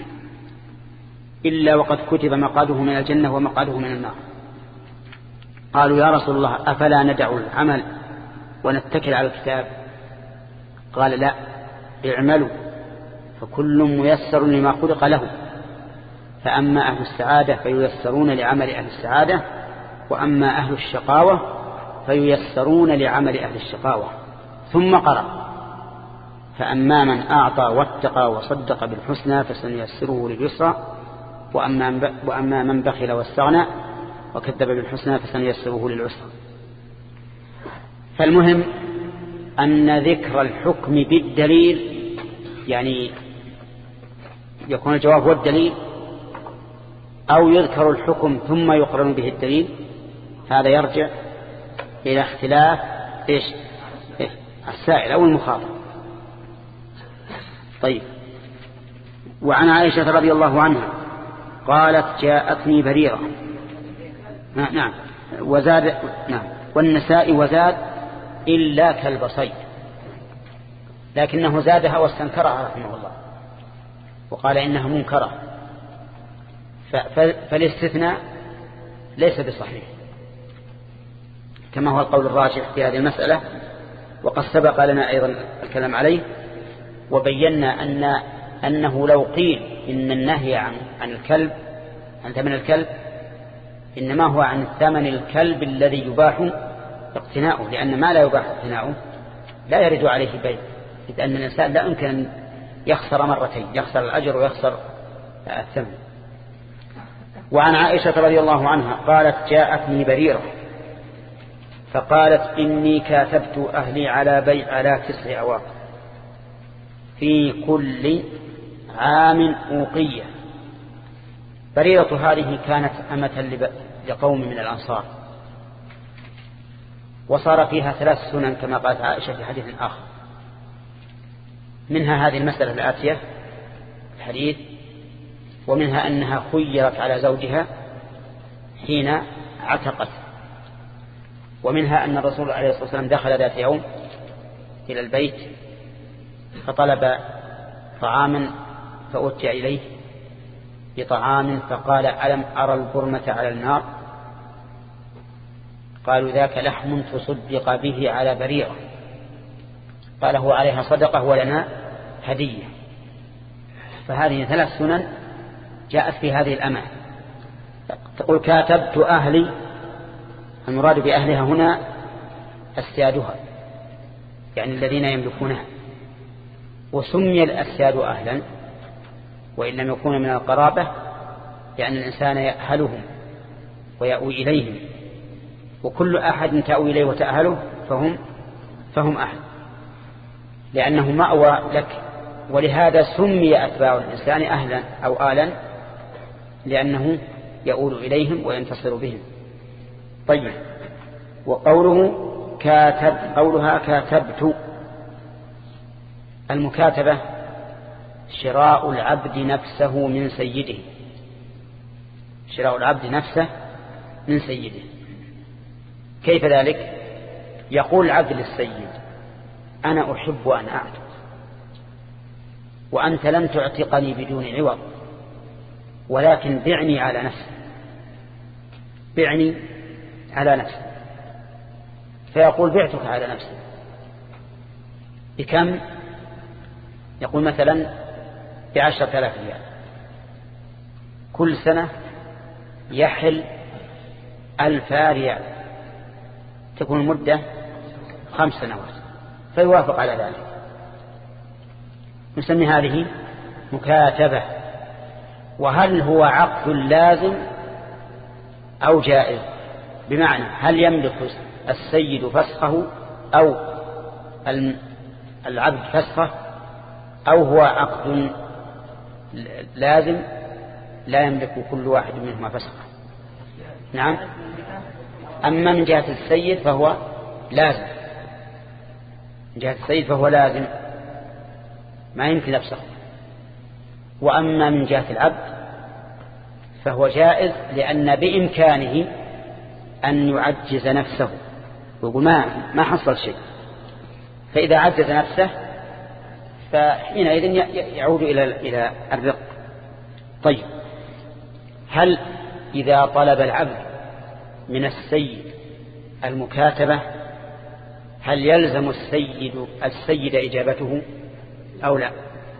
إلا وقد كتب مقعده من الجنة ومقعده من النار، قالوا يا رسول الله أفلا ندع العمل ونتكل على الكتاب؟ قال لا، اعملوا فكل ميسر لما خلق له، فأما أهل السعادة فييسرون لعمل أهل السعادة، وأما أهل الشقاوة فييسرون لعمل أهل الشقاوة. ثم قرأ فأما من أعطى واتقى وصدق بالحسنى فسنيسره لليسرى، وأما, وأما من بخل واستغنى وكذب بالحسنى فسنيسره للعسرى. فالمهم أن ذكر الحكم بالدليل، يعني يكون الجواب هو الدليل، أو يذكر الحكم ثم يقرن به الدليل، هذا يرجع إلى اختلاف إيش؟ إيه؟ السائل أو المخاطب. طيب. وعن عائشة رضي الله عنها قالت جاءتني بريرة، نعم وزاد، نعم والنساء وزاد إلا كلب صيد، لكنه زادها واستنكرها رحمه الله وقال إنها منكرة، فالاستثناء ليس بصحيح كما هو القول الراجح في هذه المسألة، وقد سبق لنا أيضا الكلام عليه، وبينا أن أنه لو قيل إن النهي عن عن الكلب عن ثمن الكلب إنما هو عن ثمن الكلب الذي يباح اقتناؤه، لأن ما لا يباح اقتناؤه لا يرد عليه بيع، إذ أن الإنسان لا يمكن أن يخسر مرتين، يخسر الأجر ويخسر الثمن. وعن عائشة رضي الله عنها قالت جاءتني بريرة فقالت إني كاتبت أهلي على بيع على تسع أواق في كل عام أوقية. بريرة هذه كانت أمة لقوم من الأنصار، وصار فيها ثلاث سنن كما قالت عائشة في حديث آخر، منها هذه المسألة الآتية الحديث، ومنها أنها خيرت على زوجها حين عتقت، ومنها أن الرسول عليه الصلاة والسلام دخل ذات يوم إلى البيت فطلب طعاما فأتي إليه بطعام فقال ألم أرى البرمة على النار؟ قالوا ذاك لحم تصدق به على بريرة. قال هو عليها صدقة ولنا هدية. فهذه ثلاث سنن جاءت في هذه الأمة تقول كاتبت أهلي، المراد بأهلها هنا أسيادها، يعني الذين يملكونها. وسمي الأسياد أهلا وإن لم يكونوا من القرابة، لأن الإنسان يأهلهم ويأوي إليهم، وكل أحد تأوي إليه وتأهله فهم فهم أهل، لأنه مأوى لك. ولهذا سمي أتباع الإنسان أهلا أو آلا، لأنه يؤول إليهم وينتصر بهم. طيب، وقوله كاتب، قولها كاتبت، المكاتبة شراء العبد نفسه من سيده، شراء العبد نفسه من سيده. كيف ذلك؟ يقول العبد للسيد أنا أحب أن أعتق، وأنت لم تعتقني بدون عوض، ولكن بعني على نفسي، بعني على نفسي. فيقول بعتك على نفسي بكم؟ يقول مثلا بعشرة آلاف ريال، كل سنة يحل ألف ريال، تكون المدة خمس سنوات، فيوافق على ذلك. نسمي هذه مكاتبة. وهل هو عقد لازم أو جائز؟ بمعنى هل يملك السيد فسخه أو العبد فسخه، أو هو عقد لازم لا يملك كل واحد منهما فسخه؟ نعم. أما من جهة السيد فهو لازم، من جهة السيد فهو لازم ما يمكن يفسخ. وأما من جهة العبد فهو جائز، لأن بإمكانه أن يعجز نفسه ويقول ما ما حصل شيء، فإذا عجز نفسه فحينئذ يعود إلى إلى الرق. طيب، هل إذا طلب العبد من السيد المكاتبة هل يلزم السيد السيد إجابته أو لا؟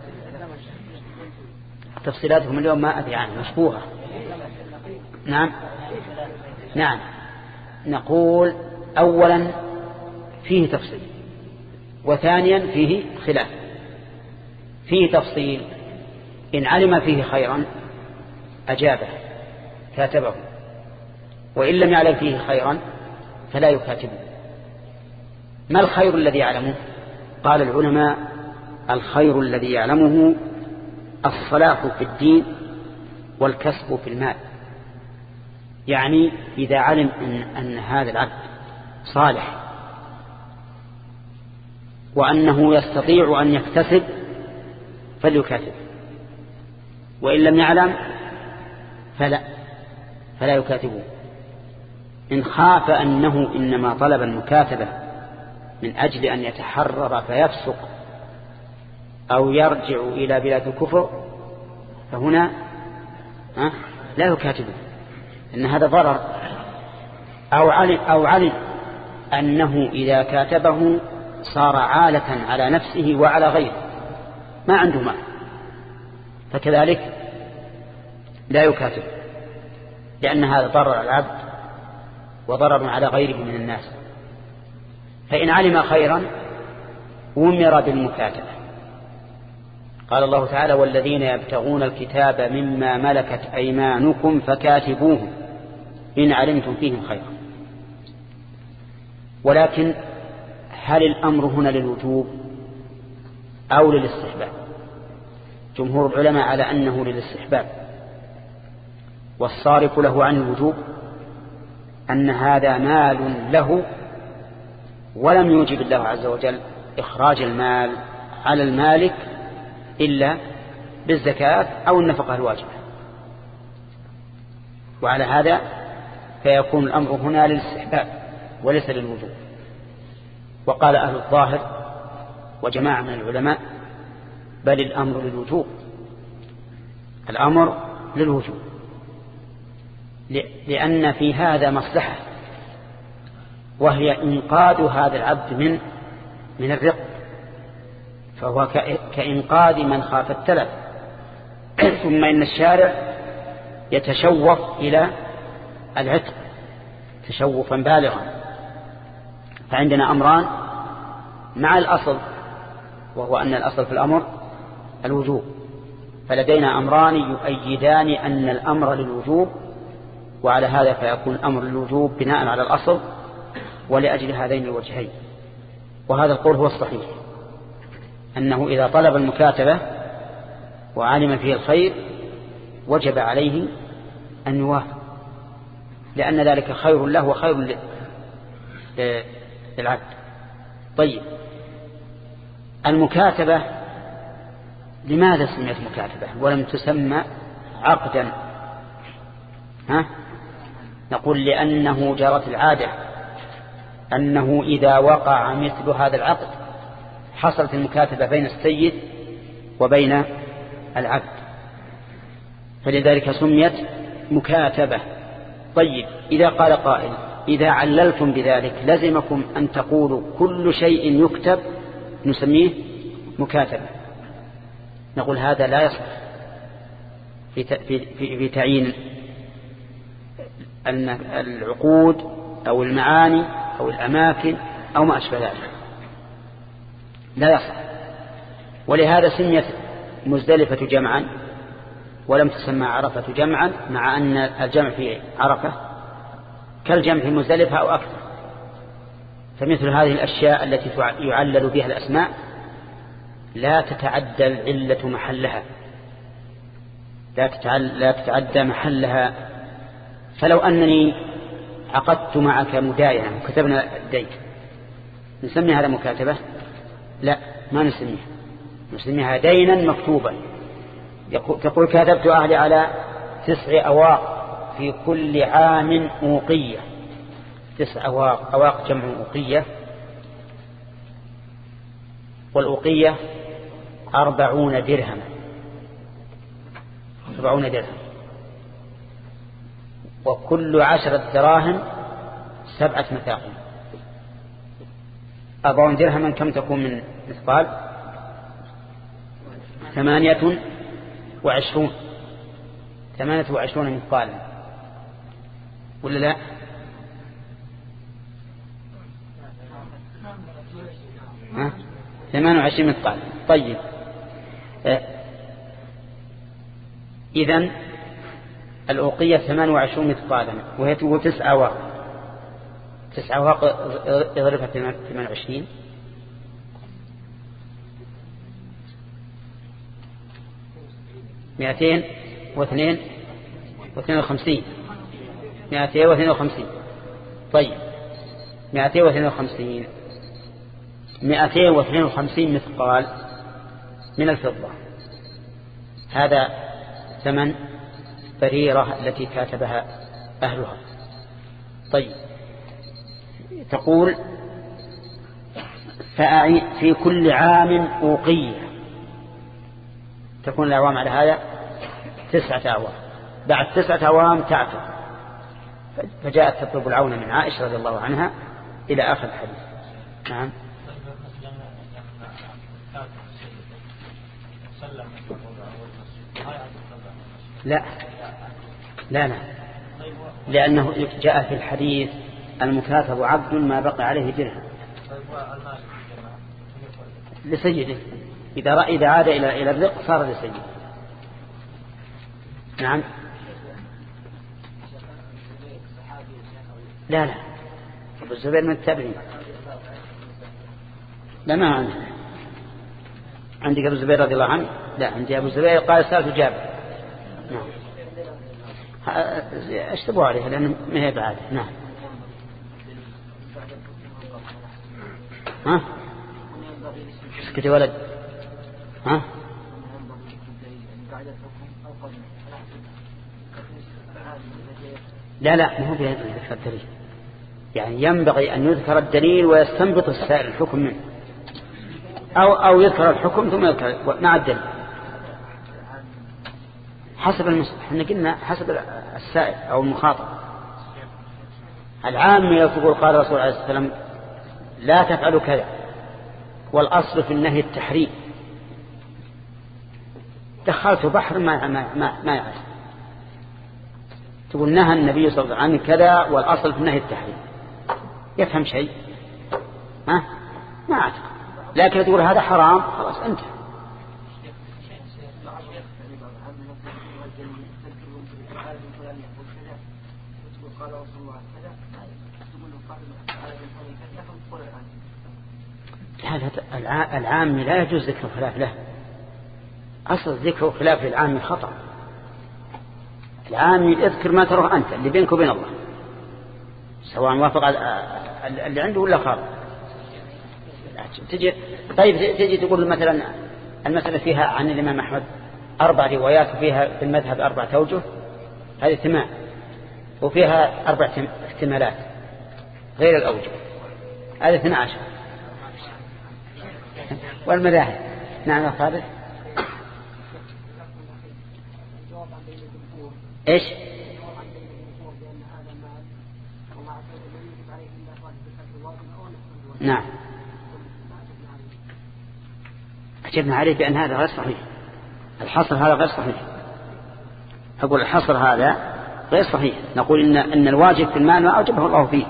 تفصيلاتهم اليوم ما أدري عنها، مشبوهة. نعم نعم نقول أولا فيه تفصيل، وثانيا فيه خلاف. فيه تفصيل، إن علم فيه خيرا أجابه كاتبه، وإن لم يعلم فيه خيرا فلا يكاتبه. ما الخير الذي يعلمه؟ قال العلماء الخير الذي يعلمه الصلاح في الدين والكسب في المال. يعني إذا علم أن, أن هذا العبد صالح وأنه يستطيع أن يكتسب فليكاتب، وإن لم يعلم فلا فلا يكاتبه. إن خاف أنه إنما طلب المكاتبة من أجل أن يتحرر فيفسق أو يرجع إلى بلاد الكفر فهنا لا يكاتبه، إن هذا ضرر. أو علم, أو علم أنه إذا كاتبه صار عالة على نفسه وعلى غيره ما عنده مال، فكذلك لا يكاتب، لأن هذا ضرر على العبد وضرر على غيره من الناس. فإن علم خيرا أمر بالمكاتبة. قال الله تعالى والذين يبتغون الكتاب مما ملكت أيمانكم فكاتبوهم إن علمتم فيهم خيرا. ولكن هل الأمر هنا للوجوب أو للاستحباب؟ جمهور العلماء على أنه للاستحباب، والصارف له عن الوجوب أن هذا مال له ولم يوجب الله عز وجل إخراج المال على المالك إلا بالزكاة أو النفقة الواجبة، وعلى هذا فيكون الأمر هنا للاستحباب وليس للوجوب. وقال أهل الظاهر وجماعة من العلماء بل الأمر للوجوب، الأمر للوجوب، لأن في هذا مصلحة، وهي إنقاذ هذا العبد من من الرق، فهو كإنقاذ من خاف التلف. ثم إن الشارع يتشوف إلى العتق تشوفا بالغا. فعندنا أمران مع الأصل، وهو أن الأصل في الأمر الوجوب، فلدينا أمران يؤيدان أن الأمر للوجوب، وعلى هذا فيكون الأمر للوجوب بناء على الأصل ولأجل هذين الوجهين. وهذا القول هو الصحيح، أنه إذا طلب المكاتبة وعلم فيه الخير وجب عليه أن يوافق، لأن ذلك خير له وخير للعبد. طيب، المكاتبة لماذا سميت مكاتبة ولم تسمى عقدا؟ ها؟ نقول لأنه جرت العادة أنه إذا وقع مثل هذا العقد حصلت المكاتبة بين السيد وبين العبد، فلذلك سميت مكاتبة. طيب، إذا قال قائل إذا عللتم بذلك لزمكم أن تقولوا كل شيء يكتب نسميه مكاتبة. نقول هذا لا يصح في في في تعيين أن العقود أو المعاني أو الأماكن أو ما أشبه ذلك، لا يصح. ولهذا سميت مزدلفة جمعا ولم تسمى عرفة جمعا، مع أن الجمع في عرفة كالجمع في مزدلفة أو أكثر. فمثل هذه الأشياء التي يعلل بها الأسماء لا تتعدى العلة محلها، لا تتعدى محلها. فلو أنني عقدت معك مداينة وكتبنا الدين، نسمي هذا مكاتبة؟ لا، ما نسميها، نسميها دينا مكتوبا. تقول كتبت أهلي على تسع أواق في كل عام أوقية. تسع أواق، أواق جمع أوقية، والأوقية أربعون درهم، أربعون درهم، وكل عشرة دراهم سبعة مثاقل. أربعون درهما كم تكون من مثقال؟ ثمانية وعشرون، ثمانية وعشرون مثقالا، ولا لا؟ ها؟ ثمانية وعشرين مثقال. طيب، آه. إذن الأوقية ثمانية وعشرون مثقالا، وهي تقول تسعة واق، تسعة واق اضربها ثمانية وعشرين، مئتين واثنين واثنين وخمسين، مئتين واثنين وخمسين. طيب، مئتين واثنين وخمسين، مئتين واثنين وخمسين مثقال من الفضة، هذا ثمن بريرة التي كاتبها أهلها. طيب، تقول في كل عام أوقية، تكون الأعوام على هذا تسعة أعوام، بعد تسعة أعوام تعتق. فجاءت تطلب العون من عائشة رضي الله عنها إلى آخر الحديث. نعم. لا لا لا، لأنه جاء في الحديث المكاتب عبد ما بقى عليه درهم لسيده، إذا إذا عاد إلى إلى الرق صار لسيده. نعم. لا لا، أبو الزبير من التابعين. لا، ما عندي. عندك أبو الزبير رضي الله عنه؟ لا، عندي أبو الزبير قال سألت جابر. نعم. اشتبوا عليها لأنه ما هي بعاد. نعم. ها؟ اسكت يا ولد. ها؟ لا لا، ما هو بهذا ذكر الدليل، يعني ينبغي أن يذكر الدليل ويستنبط السائل الحكم منه، أو أو يذكر الحكم ثم يذكر مع الدليل حسب المصلحة. احنا قلنا حسب السائل أو المخاطب. العامة تقول قال الرسول عليه الصلاة والسلام لا تفعلوا كذا، والأصل في النهي التحريم. دخلت بحر ما ما ما, ما يعرف، تقول نهى النبي صلى الله عليه وسلم عن كذا والأصل في النهي التحريم، يفهم شيء؟ ها؟ ما أعتقد. لكن تقول هذا حرام خلاص أنت. هذا العام لا يجوز ذكر خلاف له، أصل ذكر خلاف العام خطأ. العام يذكر ما تروه أنت اللي بينك وبين الله، سواء وافق اللي عنده ولا خالف. تجي طيب تجي تقول مثلا المسألة فيها عن الإمام أحمد أربع روايات وفيها في المذهب أربع توجه، هذه تمام، وفيها أربع احتمالات غير الأوجه، هذه اثنى عشر. والمذاهب نعم يا صادق. ايش؟ نعم أجبنا عليه بأن هذا غير صحيح، الحصر هذا غير صحيح. أقول الحصر هذا غير صحيح، نقول إن, إن الواجب في المال ما أوجبه الله فيه،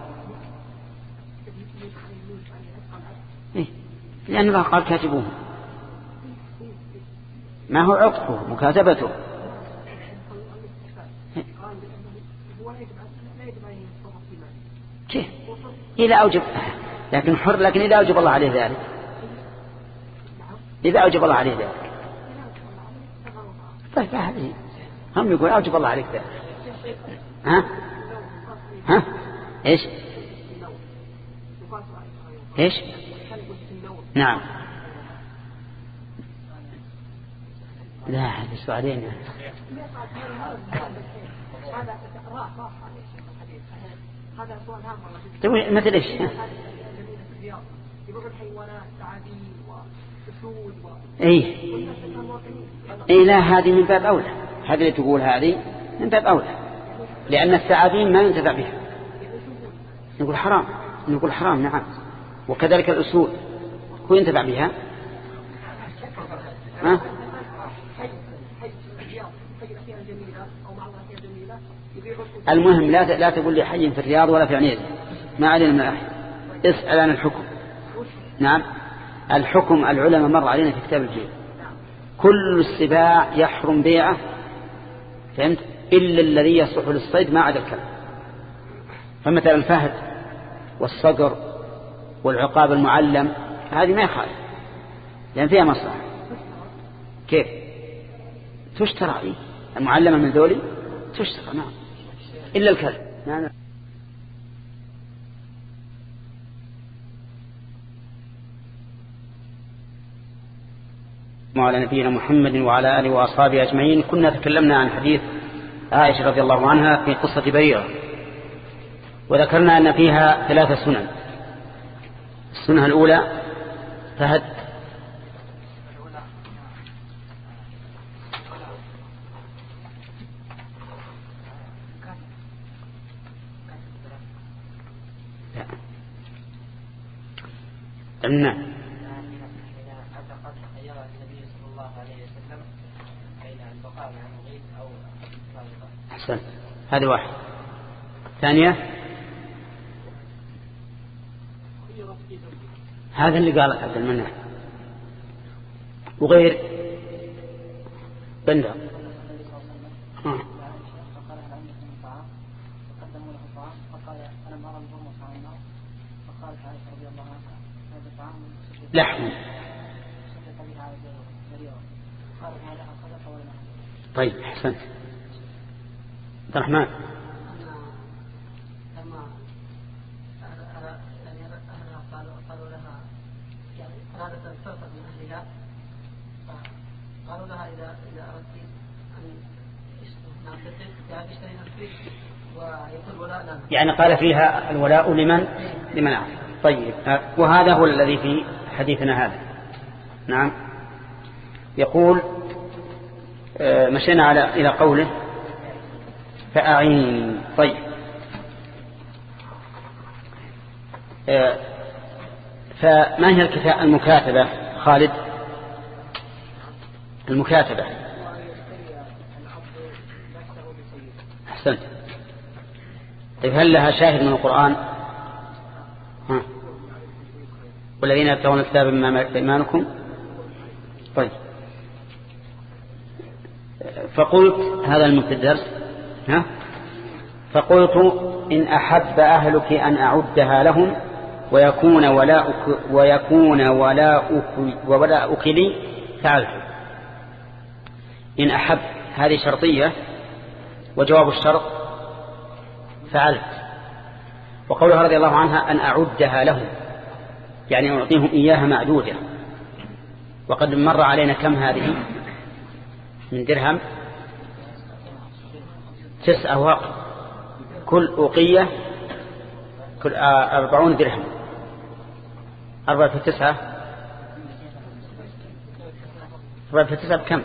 إيه؟ لأن الله قال كاتبوه، ما هو عقده مكاتبته. كيف إذا أوجب، لكن حر، لكن إذا أوجب الله عليه ذلك، إذا أوجب الله عليه ذلك طيب هذه هم يقول أوجب الله عليك ذلك. ها ها إيش إيش نعم لا هذا سؤالين. تقول مثل إيش؟ إيه إيه لا هذه من باب أولى، هذه اللي تقول هذه من باب أولى، لأن الثعابين ما ينتفع بها. نقول حرام، نقول حرام نعم، وكذلك الأسود هو ينتفع بها. ها؟ المهم لا لا تقول لي حي في الرياض ولا في عنيزة، ما علينا من الأحياء، اسأل عن الحكم. نعم الحكم العلماء مر علينا في كتاب الجيل، كل السباع يحرم بيعه، فهمت، إلا الذي يصلح للصيد ما عدا الكلب. فمثلا الفهد والصقر والعقاب المعلم هذه ما يخالف لأن فيها مصلحة. كيف تشترى إيه؟ المعلمة من ذولي تشترى نعم، إلا الكلب. نعم. وعلى نبينا محمد وعلى آله وأصحابه أجمعين. كنا تكلمنا عن حديث عائشة رضي الله عنها في قصة بريرة، وذكرنا أن فيها ثلاثة سنن. السنة الأولى فهد أمنا أحسن، هذا واحد. ثانية هذا اللي قال عبد المنعم وغير بندر. آه. لحم. طيب أحسنت. عبد الرحمن قالوا لها يعني أرادت أن ترفض من أهلها، قالوا لها إذا إذا أردت أن يعني اشتري نفسك ويكون ولاء لنا، يعني قال فيها الولاء لمن لمن أعطى. طيب وهذا هو الذي في حديثنا هذا. نعم يقول مشينا على إلى قوله فأعين. طيب فما هي الكتابة المكاتبة خالد؟ المكاتبة أحسنت. طيب هل لها شاهد من القرآن؟ ها. والذين يبتغون الكتاب مما إيمانكم. طيب فقلت هذا المبتدأ الدرس. ها فقلت إن أحب أهلك أن أعدها لهم ويكون ولاؤك ويكون ولاؤك وولاؤك لي فعلت. إن أحب هذه شرطية وجواب الشرط فعلت. وقولها رضي الله عنها أن أعدها لهم يعني أعطيهم إياها معدودة. وقد مر علينا كم هذه من درهم؟ تسعة أواق كل أوقية كل أربعون درهم. أربعة في تسعة أربعة في تسعة بكم؟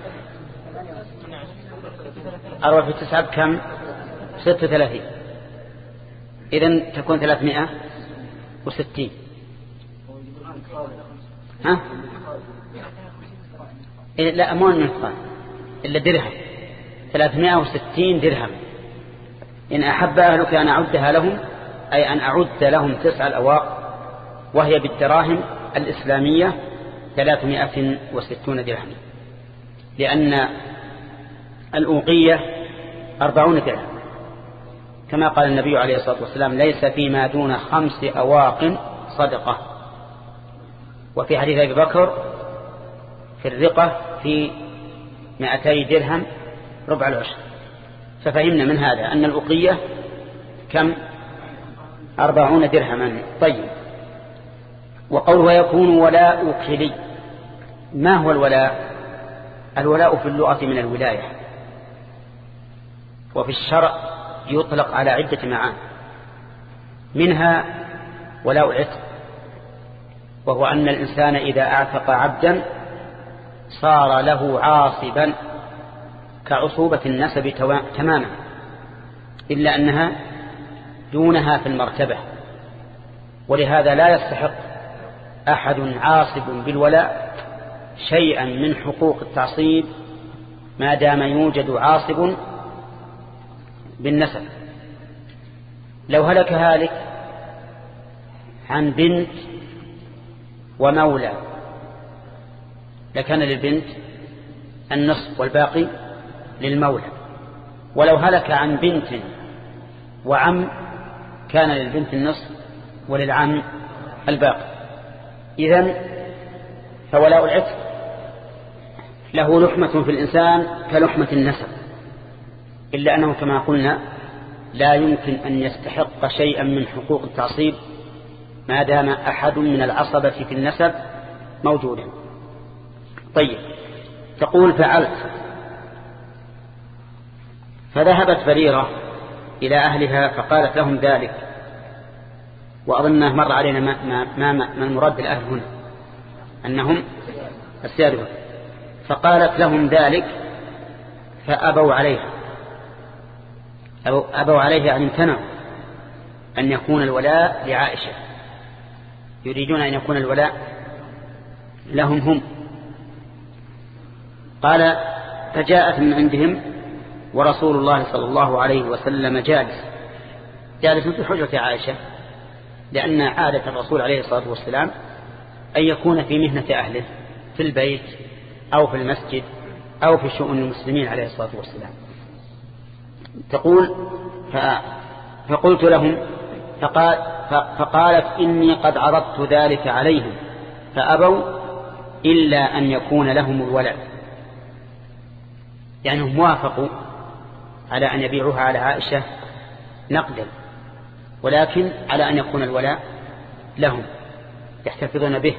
أربعة في تسعة بكم؟ ستة وثلاثين. إذن تكون ثلاثمائة وستين. ها؟ لا مو النصفان إلا درهم. ثلاثمائة وستين درهم. إن أحب أهلك أن أعدها لهم أي أن أعد لهم تسع الأواق وهي بالدراهم الإسلامية ثلاثمائة وستون درهم لأن الأوقية أربعون درهم كما قال النبي عليه الصلاة والسلام ليس فيما دون خمس أواق صدقة. وفي حديث أبي بكر في الرقة في مائتي درهم ربع العشر. ففهمنا من هذا أن الأوقية كم؟ أربعون درهما. طيب وقول ويكون ولاؤك لي. ما هو الولاء؟ الولاء في اللغة من الولاية وفي الشرع يطلق على عدة معاني منها ولاء العتق وهو أن الإنسان إذا أعتق عبدا صار له عاصبا كعصوبة النسب تماما إلا أنها دونها في المرتبة. ولهذا لا يستحق أحد عاصب بالولاء شيئا من حقوق التعصيب ما دام يوجد عاصب بالنسب. لو هلك هالك عن بنت ومولى لكان للبنت النصف والباقي للمولى. ولو هلك عن بنت وعم كان للبنت النصف وللعم الباقي. إذن فولاء العتق له لحمة في الإنسان كلحمة النسب إلا أنه كما قلنا لا يمكن أن يستحق شيئا من حقوق التعصيب ما دام أحد من العصبة في النسب موجودا. طيب تقول فعلت. فذهبت بريرة إلى أهلها فقالت لهم ذلك. وأظنه مر علينا ما, ما, ما, ما المراد بالأهل هنا أنهم السادة. فقالت لهم ذلك فأبوا عليها. أبوا عليها يعني امتنعوا أن يكون الولاء لعائشة يريدون أن يكون الولاء لهم هم. قال فجاءت من عندهم ورسول الله صلى الله عليه وسلم جالس جالس في حجرة عائشة لأن عادة الرسول عليه الصلاة والسلام أن يكون في مهنة أهله في البيت أو في المسجد أو في شؤون المسلمين عليه الصلاة والسلام. تقول فقلت لهم فقال فقالت إني قد عرضت ذلك عليهم فأبوا إلا أن يكون لهم الولد. يعني هم وافقوا على أن يبيعوها على عائشة نقدا ولكن على أن يكون الولاء لهم يحتفظون به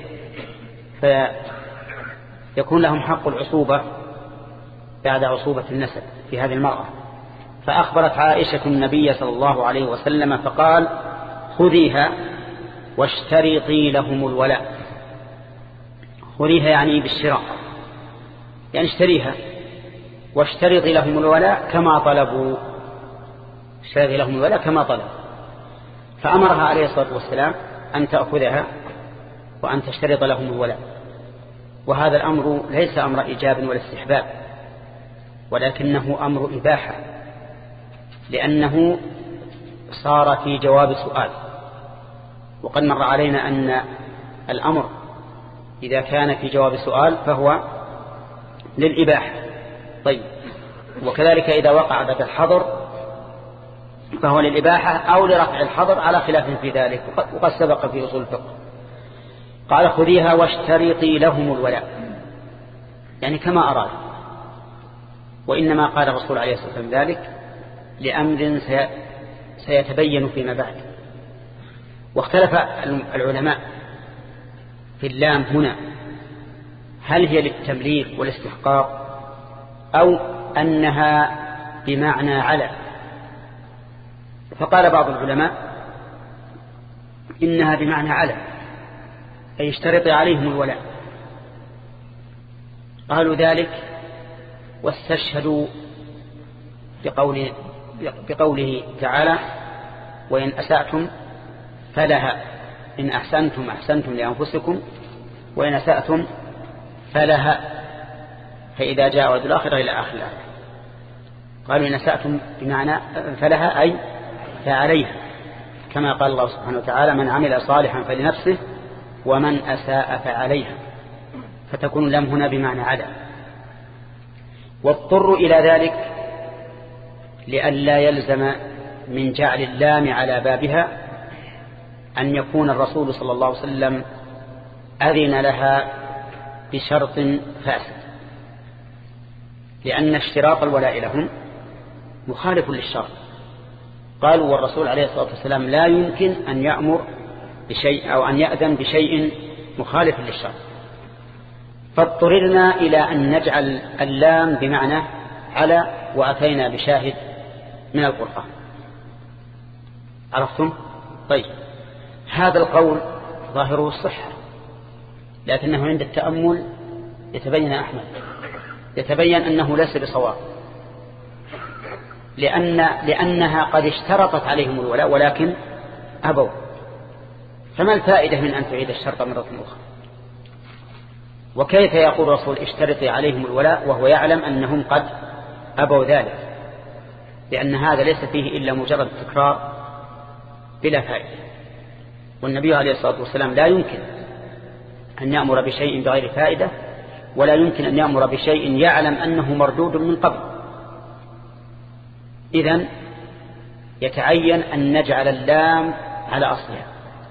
فيكون لهم حق العصوبة بعد عصوبة النسب في هذه المرأة. فأخبرت عائشة النبي صلى الله عليه وسلم فقال خذيها واشترطي لهم الولاء. خذيها يعني بالشراء يعني اشتريها واشترطي لهم الولاء كما طلبوا. اشترطي لهم الولاء كما طلبوا. فأمرها عليه الصلاة والسلام أن تأخذها وأن تشترط لهم الولاء. وهذا الأمر ليس أمر إيجاب ولا استحباب ولكنه أمر إباحة لأنه صار في جواب سؤال، وقد مر علينا أن الأمر إذا كان في جواب سؤال فهو للإباحة. طيب، وكذلك إذا وقع بعد الحظر فهو للإباحة أو لرفع الحظر على خلاف في ذلك، وقد سبق في أصول الفقه. قال خذيها واشترطي لهم الولاء، يعني كما أراد. وإنما قال الرسول عليه الصلاة والسلام ذلك لأمر سيتبين فيما بعد. واختلف العلماء في اللام هنا، هل هي للتمليك والاستحقاق أو أنها بمعنى على. فقال بعض العلماء إنها بمعنى على، أي اشترط عليهم الولاء. قالوا ذلك واستشهدوا بقوله, بقوله تعالى وإن أسأتم فلها، إن أحسنتم أحسنتم لأنفسكم وإن أسأتم فلها، فإذا جاء وعد الآخرة إلى آخر الآية. قالوا إن أسأتم بمعنى فلها أي فعليها، كما قال الله سبحانه وتعالى من عمل صالحا فلنفسه ومن أساء فعليها، فتكون اللام هنا بمعنى على. واضطروا إلى ذلك لئلا يلزم من جعل اللام على بابها أن يكون الرسول صلى الله عليه وسلم أذن لها بشرط فاسد، لأن اشتراط الولاء لهم مخالف للشرط. قالوا والرسول عليه الصلاة والسلام لا يمكن أن يأمر بشيء أو أن يأذن بشيء مخالف للشرط، فاضطررنا إلى أن نجعل اللام بمعنى على، وأتينا بشاهد من القرآن. عرفتم؟ طيب، هذا القول ظاهره الصحة، لكنه عند التأمل يتبين أحمد يتبين أنه ليس بصواب، لأن لأنها قد اشترطت عليهم الولاء ولكن أبوا، فما الفائدة من أن تعيد الشرط مرة أخرى؟ وكيف يقول الرسول اشترطي عليهم الولاء وهو يعلم أنهم قد أبوا ذلك؟ لأن هذا ليس فيه إلا مجرد تكرار بلا فائدة. والنبي عليه الصلاة والسلام لا يمكن أن يأمر بشيء بغير فائدة، ولا يمكن أن يأمر بشيء يعلم أنه مردود من قبل. إذن يتعين أن نجعل اللام على أصلها،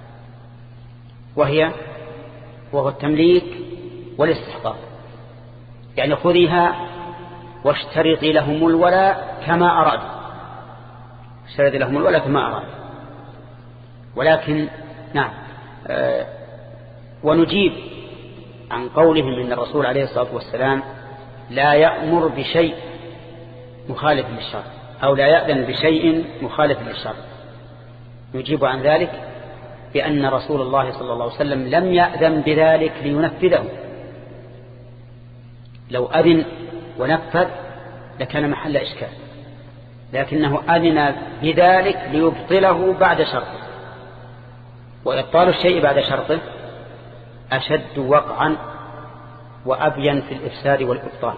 وهي وهو التمليك والاستحقاق، يعني خذيها واشترطي لهم الولاء كما أراد، اشترطي لهم الولاء كما أراد. ولكن نعم آه ونجيب عن قولهم إن الرسول عليه الصلاة والسلام لا يأمر بشيء مخالف للشرع أو لا يأذن بشيء مخالف للشرع. نجيب عن ذلك بأن رسول الله صلى الله عليه وسلم لم يأذن بذلك لينفذه، لو أذن ونفذ لكان محل إشكال، لكنه أذن بذلك ليبطله بعد شرطه، وإبطال الشيء بعد شرطه أشد وقعا وأبين في الإفساد والإبطال،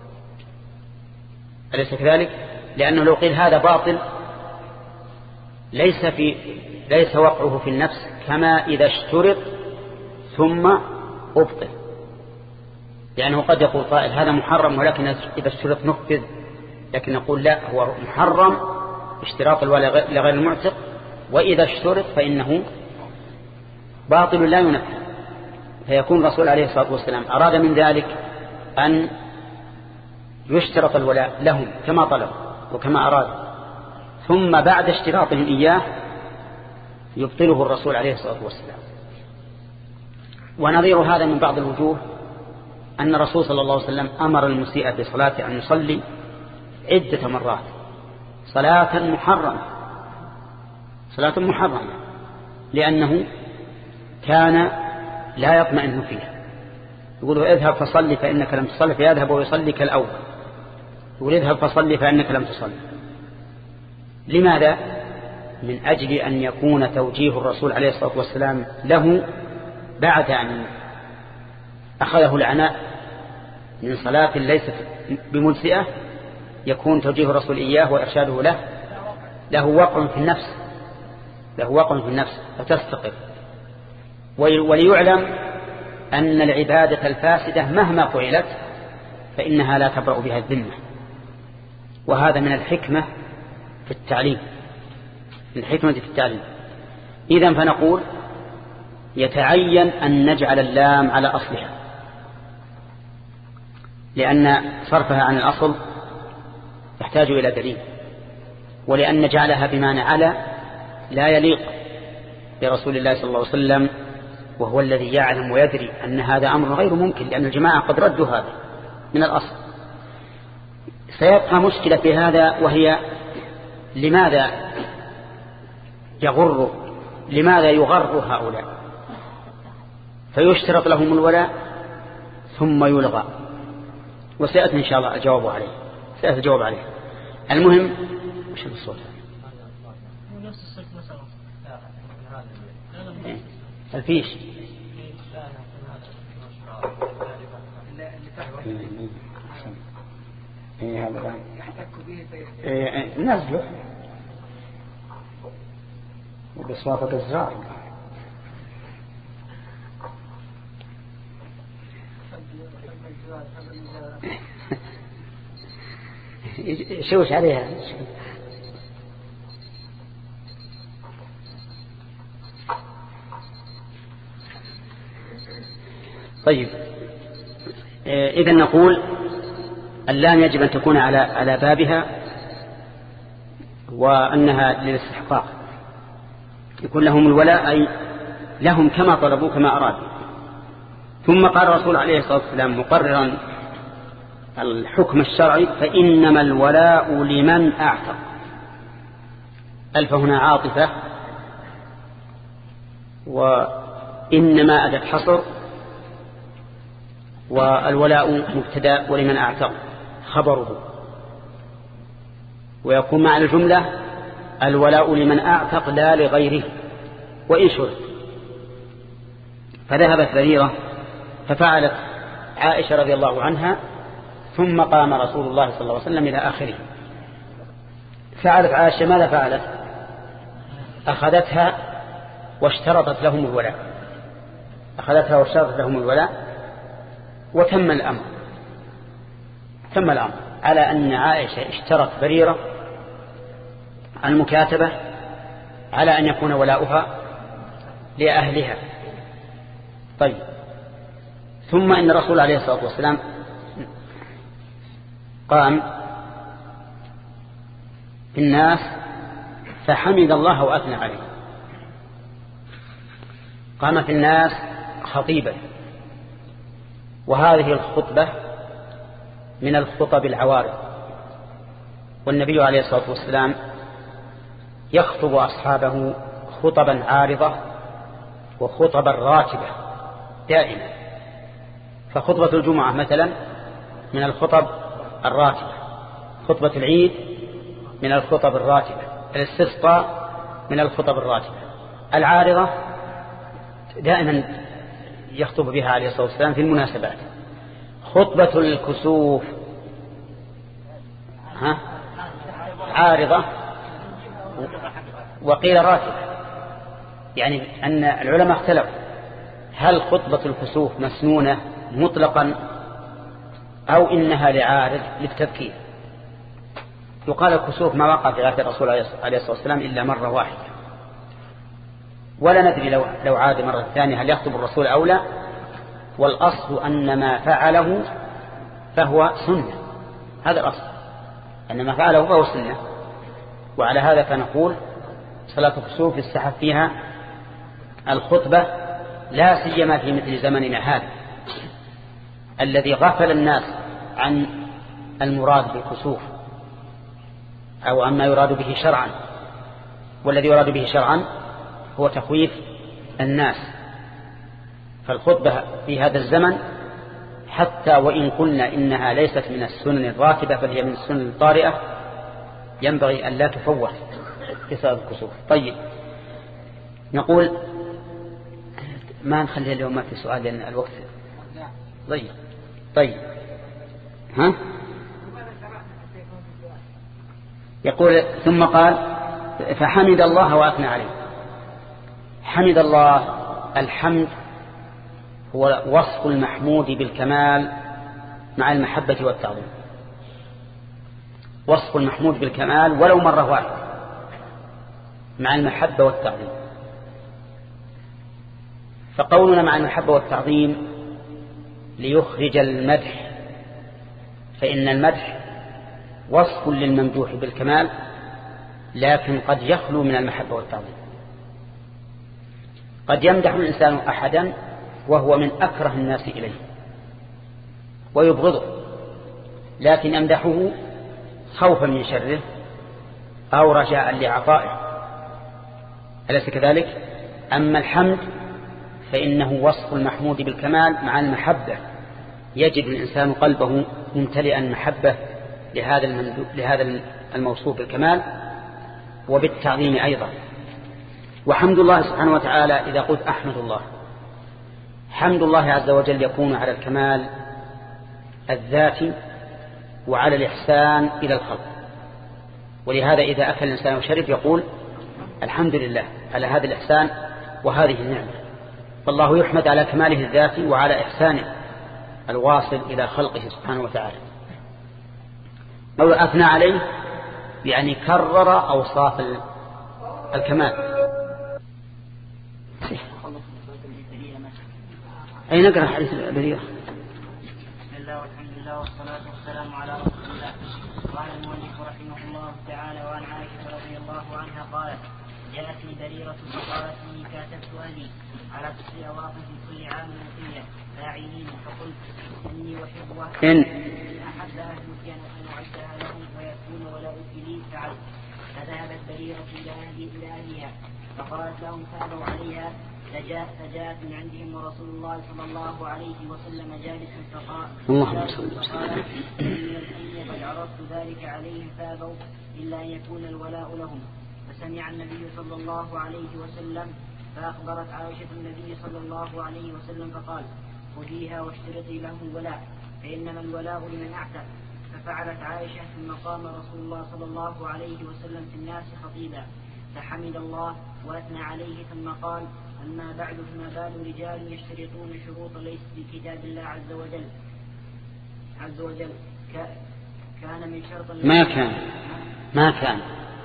أليس كذلك؟ لأنه لو قيل هذا باطل ليس في ليس وقعه في النفس كما إذا اشترط ثم أبطل، لأنه قد يقول قائل هذا محرم ولكن إذا اشترط نفذ، لكن نقول لا، هو محرم اشتراط الولاء لغير المعتق، وإذا اشترط فإنه باطل لا ينفذ. فيكون الرسول عليه الصلاة والسلام أراد من ذلك أن يشترط الولاء لهم كما طلب وكما أراد، ثم بعد اشتراطهم إياه يبطله الرسول عليه الصلاة والسلام. ونظير هذا من بعض الوجوه أن الرسول صلى الله عليه وسلم أمر المسيء بصلاته أن يصلي عدة مرات صلاة محرمة صلاة محرمة لأنه كان لا يطمئن فيها. يقول اذهب فصلي فإنك لم تصلي، فيذهب ويصلي كالأول. يقول اذهب فصلي فإنك لم تصلي. لماذا؟ من أجل أن يكون توجيه الرسول عليه الصلاة والسلام له بعد أن أخذه العناء من صلاة ليست بمجزئة، يكون توجيه الرسول إياه وإرشاده له له وقع في النفس له وقع في النفس فتستقر. وليعلم أن العبادة الفاسدة مهما فعلت فإنها لا تبرأ بها الذمة، وهذا من الحكمة في التعليم من الحكمة في التعليم. إذن فنقول يتعين أن نجعل اللام على أصلها، لأن صرفها عن الأصل يحتاج إلى دليل، ولأن نجعلها بمعنى على لا يليق برسول الله صلى الله عليه وسلم، وهو الذي يعلم ويدري أن هذا أمر غير ممكن، لأن الجماعة قد ردوا هذا من الأصل. سيبقى مشكلة في هذا، وهي لماذا يغر لماذا يغر هؤلاء فيشترط لهم الولاء ثم يلغى، وسيأتي إن شاء الله الجواب عليه سيأتي الجواب عليه. المهم وش الصوت الفيش ايه هذا يحتك به نزله وبصوافة الزرع. شوش عليها. طيب إذا نقول اللام يجب أن تكون على على بابها، وأنها للاستحقاق، يكون لهم الولاء أي لهم كما طلبوا كما أرادوا. ثم قال الرسول عليه الصلاة والسلام مقررا الحكم الشرعي فإنما الولاء لمن أعتق. ألف هنا عاطفة، وإنما أدت حصر، والولاء مبتدا ولمن أعتق خبره، ويكون معنى الجملة الولاء لمن أعتق لا لغيره وإن شرط. فذهبت بريرة ففعلت عائشة رضي الله عنها، ثم قام رسول الله صلى الله عليه وسلم إلى آخره. فعلت عائشة ماذا فعلت؟ أخذتها واشترطت لهم الولاء أخذتها واشترطت لهم الولاء وتم الأمر تم الأمر على أن عائشة اشترت بريرة المكاتبة على أن يكون ولاؤها لأهلها. طيب ثم إن الرسول عليه الصلاة والسلام قام في الناس فحمد الله وأثنى عليه. قام في الناس خطيبا، وهذه الخطبة من الخطب العوارض، والنبي عليه الصلاة والسلام يخطب أصحابه خطبا عارضة وخطبا راتبة دائما. فخطبة الجمعة مثلا من الخطب الراتبة، خطبة العيد من الخطب الراتبة، الاستسقاء من الخطب الراتبة. العارضة دائما يخطب بها عليه الصلاة والسلام في المناسبات. خطبة الكسوف ها عارضة وقيل راتبة، يعني أن العلماء اختلفوا هل خطبة الكسوف مسنونة مطلقا أو إنها لعارض للتذكير. يقال الكسوف ما وقع في عهد الرسول عليه الصلاة والسلام إلا مرة واحدة، ولا ندري لو, لو عاد مرة ثانية هل يخطب الرسول أو لا. والأصل أن ما فعله فهو سنة، هذا الأصل أن ما فعله فهو سنة. وعلى هذا فنقول صلاة الكسوف يستحب فيها الخطبة، لا سيما في مثل زمننا هذا الذي غفل الناس عن المراد بالكسوف أو عما يراد به شرعا. والذي يراد به شرعا هو تخويف الناس. فالخطبة في هذا الزمن حتى وإن قلنا إنها ليست من السنن الراتبة فهي من السنن الطارئة ينبغي أن لا تفوت في صلاة الكسوف. طيب نقول ما نخلي اليوم ما في سؤال لأن الوقت ضيق. طيب ها يقول ثم قال فحمد الله وأثنى عليه. حمد الله، الحمد هو وصف المحمود بالكمال مع المحبة والتعظيم. وصف المحمود بالكمال ولو مرة واحدة مع المحبة والتعظيم. فقولنا مع المحبة والتعظيم ليخرج المدح، فإن المدح وصف للممدوح بالكمال، لكن قد يخلو من المحبة والتعظيم. قد يمدح الإنسان أحدا وهو من أكره الناس إليه ويبغضه، لكن يمدحه خوفا من شره أو رجاء لعطائه، أليس كذلك؟ أما الحمد فإنه وصف المحمود بالكمال مع المحبة، يجد الإنسان قلبه ممتلئا محبة لهذا لهذا الموصوف بالكمال وبالتعظيم أيضا. وحمد الله سبحانه وتعالى إذا قلت أحمد الله، حمد الله عز وجل يكون على الكمال الذاتي وعلى الإحسان إلى الخلق. ولهذا إذا أكل الإنسان وشرب يقول الحمد لله على هذا الإحسان وهذه النعمة. فالله يحمد على كماله الذاتي وعلى إحسانه الواصل إلى خلقه سبحانه وتعالى. أو أثنى عليه يعني كرر أوصاف الكمال. أي نقرأ حديث البريرة. بسم الله والحمد لله والصلاة والسلام على رسول الله. قال المؤلف رحمه الله تعالى: وعن عائشة رضي الله عنها قالت: جاءتني بريرة فقالت إني كاتبت أهلي على تسع أواق في كل عام وقية فاعلين، فقلت إني أحب إن أحب أهلك أن أعدها لهم ويكون ولاؤك لي فعلت. فذهبت بريرة إلى أهلي إلى أهلها فقالت لهم فأبوا عليها، فجاءت فجاءت من عندهم ورسول الله صلى الله عليه وسلم جالس فقال: اللهم صل وسلم. إني قد عرضت ذلك عليهم فأبوا إلا أن يكون الولاء لهم. فسمع النبي صلى الله عليه وسلم فأخبرت عائشة النبي صلى الله عليه وسلم فقال: خذيها واشترطي لهم الولاء فإنما الولاء لمن أعتق. ففعلت عائشة ثم قام رسول الله صلى الله عليه وسلم في الناس خطيبا فحمد الله وأثنى عليه ثم قال: أما بعد فما بال رجال يشترطون شروط ليست في كتاب الله عز وجل عز وجل كان من شرط ما كان ما كان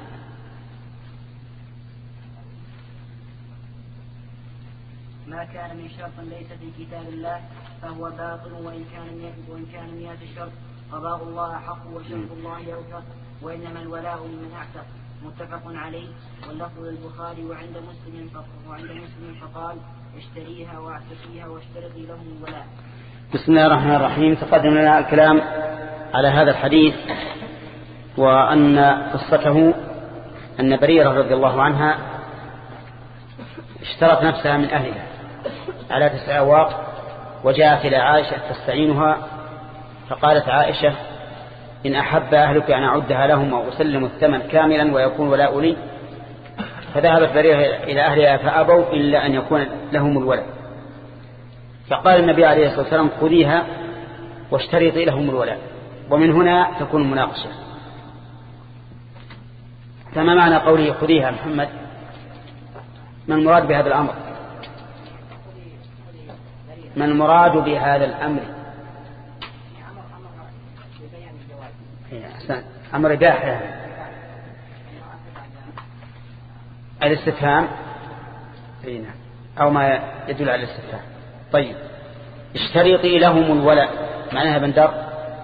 ما كان من شرط ليس في كتاب الله فهو باطل، وإن كان وإن كان مئة الشرط قضاء الله حق وشرط الله يوثق، وإنما الولاء لمن أعتق. متفق عليه، واللفظ للبخاري وعند مسلم وعند مسلم فقال: اشتريها واعتقيها واشترطي لهم الولاء. بسم الله الرحمن الرحيم. تقدم لنا الكلام على هذا الحديث، وأن قصته أن بريرة رضي الله عنها اشترت نفسها من أهلها على تسع أواق، وجاءت إلى عائشة تستعينها، فقالت عائشة: إن أحب أهلك أن أعدها لهم وأسلم الثمن كاملا ويكون ولاء لي. فذهبت بريرة إلى أهلها فأبوا إلا أن يكون لهم الولاء. فقال النبي عليه الصلاة والسلام: خذيها واشترطي لهم الولاء. ومن هنا تكون المناقشة. فما معنى قوله خذيها محمد؟ ما المراد بهذا الأمر؟ ما المراد بهذا الأمر؟ أمر إباحة، الاستفهام أو ما يدل على الاستفهام. طيب، اشترطي لهم الولاء معناها بندر.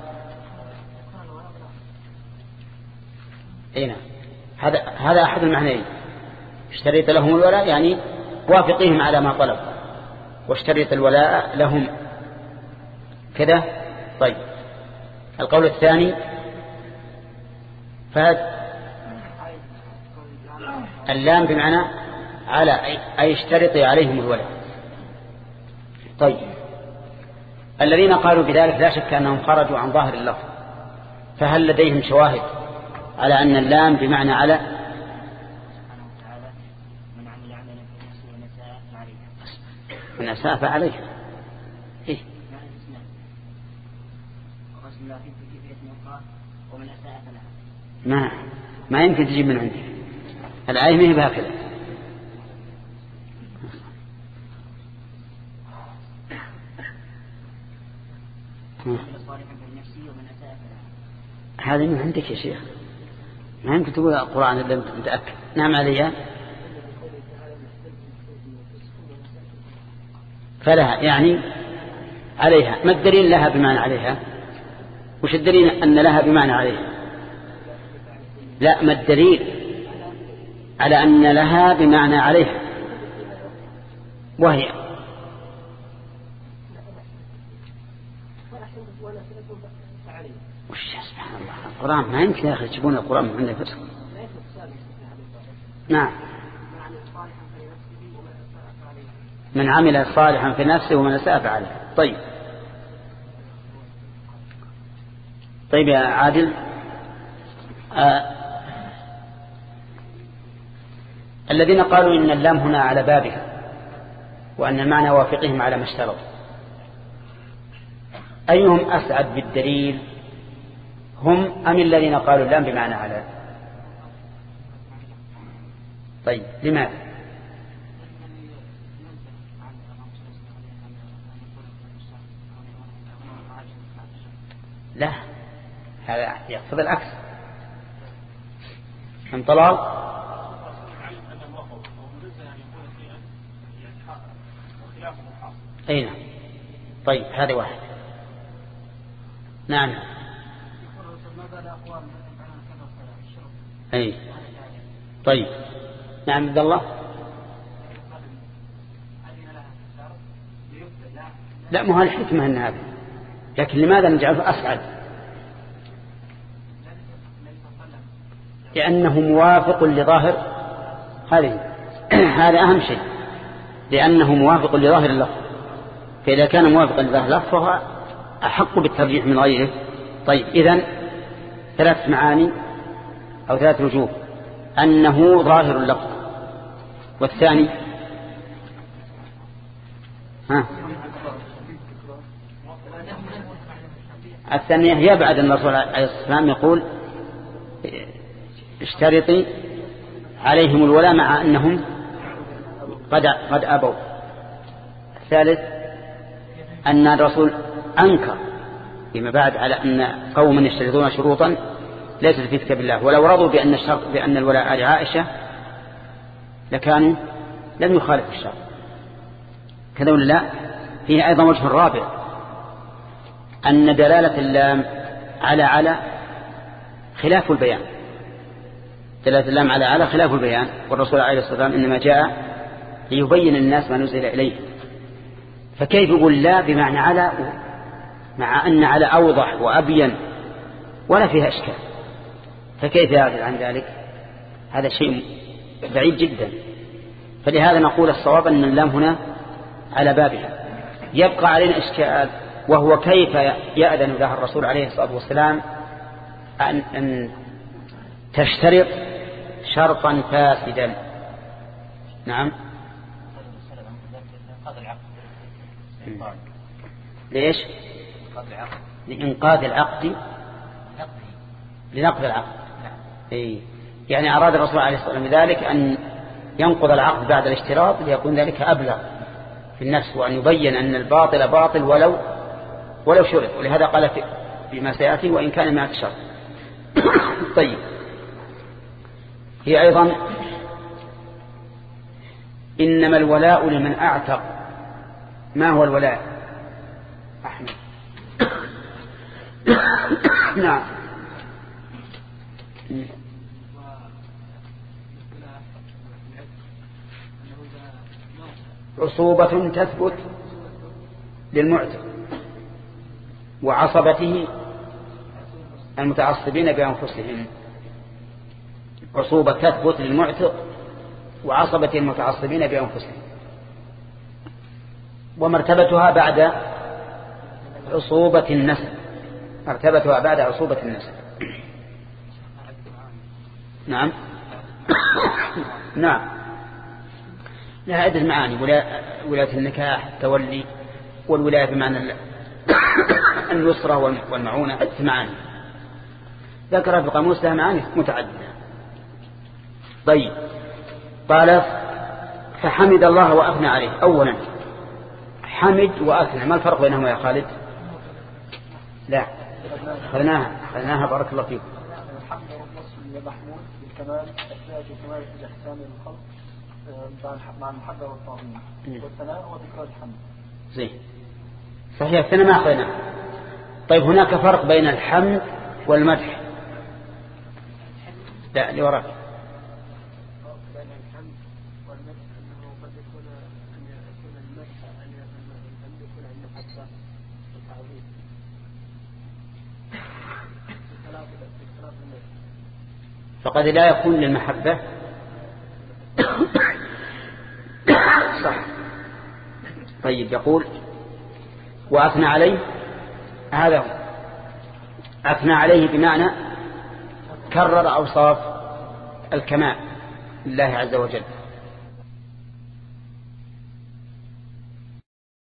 هنا هذا هذا أحد المعنيين. اشترط لهم الولاء يعني وافقيهم على ما طلب، واشترط الولاء لهم كذا. طيب، القول الثاني فهد اللام بمعنى على، أي اشترطي عليهم الولاء. طيب، الذين قالوا بذلك لا شك أنهم خرجوا عن ظاهر اللفظ، فهل لديهم شواهد على أن اللام بمعنى على؟ من أساء فعليه. إيه؟ ما ما يمكن تجيب من عندي. الآية ما هي بهكذا. هذا من عندك يا شيخ، ما يمكن تقول القرآن إلا متأكد. نعم عليها فلها يعني عليها. ما الدليل لها بمعنى عليها؟ وش الدليل أن لها بمعنى عليها؟ لا، ما الدليل على أن لها بمعنى عليها؟ وهي وش سبحان الله القرآن ما يمكن يا أخي تجيبون القرآن من عندك بس. نعم، من عمل صالحا في نفسه ومن أساء فعليه. طيب طيب يا عادل، آه الذين قالوا إن اللام هنا على بابها وأن المعنى وافقهم على ما اشتروا، أيهم أسعد بالدليل، هم أم الذين قالوا اللام بمعنى على؟ طيب لماذا؟ لا، هذا يقصد العكس. من طلال أين؟ طيب هذا واحد. نعم أي طيب. نعم عبد الله. لا، مو هالحكمة أن هذا، لكن لماذا نجعله أسعد؟ لأنه موافق لظاهر هذه هذا أهم شيء، لأنه موافق لظاهر اللفظ، فإذا كان موافقا لظاهر اللفظ فهو أحق بالترجيح من غيره. طيب إذن ثلاث معاني أو ثلاث وجوه: أنه ظاهر اللفظ، والثاني ها الثانية يبعد أن الرسول عليه الصلاة والسلام يقول اشترطي عليهم الولاء مع أنهم قد قد أبوا. الثالث أن الرسول أنكر فيما بعد على أن قوم يشترطون شروطا ليست في كتاب الله، ولو رضوا بأن الشرط بأن الولاء لعائشة لكانوا لم يخالفوا الشرط كذا ولا لا؟ فيه أيضا وجه رابع، أن دلالة اللام على على خلاف البيان، دلالة اللام على على خلاف البيان، والرسول عليه الصلاة والسلام إنما جاء ليبين الناس ما نزل إليه، فكيف يقول لا بمعنى على مع أن على أوضح وأبين ولا فيها إشكال؟ فكيف يعدل عن ذلك؟ هذا شيء بعيد جدا. فلهذا نقول الصواب أن اللام هنا على بابها. يبقى علينا إشكال، وهو كيف يأذن لها الرسول عليه الصلاة والسلام أن, أن تشترط شرطا فاسدا. نعم. ليش؟ لإنقاذ العقد، لنقض العقد. إيه؟ يعني أراد الرسول عليه الصلاة والسلام ذلك أن ينقض العقد بعد الاشتراط ليكون ذلك أبلغ في النفس، وأن يبين أن الباطل باطل ولو ولو شرط، ولهذا قال فيما سيأتي وإن كان ما شرط. طيب هي أيضا إنما الولاء لمن أعتق. ما هو الولاء أحمد؟ نعم. عصوبة تثبت للمعتق وعصبته المتعصبين بأنفسهم. عصوبة تثبت للمعتق وعصبة المتعصبين بأنفسهم، ومرتبتها بعد عصوبة النسب، مرتبتها بعد عصوبة النسب. نعم. نعم، لها عدة معاني: ولاية النكاح، التولي، والولاية بمعنى النصرة والمعونة، عدة معاني ذكرها في القاموس، لها معاني متعددة. طيب قال فحمد الله وأثنى عليه. أولا حمد وأثنى، ما الفرق بينهما يا خالد؟ لا خذناها خذناها بارك الله فيكم. الحمد والنصر محمود بالكمال أثناء كمال الإحسان للخلق مع المحبة والتعظيم، والثناء وذكر الحمد. زين صحيح، الثناء ما أخذناه. طيب هناك فرق بين الحمد والمدح؟ لا لوراك. بين الحمد والمدح أنه قد يكون أن يكون المدح أن يكون المحبة والتعظيم. فقد لا يكون للمحبة صح. طيب يقول وأثنى عليه، هذا هو أثنى عليه بمعنى كرر أوصاف الكمال لله عز وجل.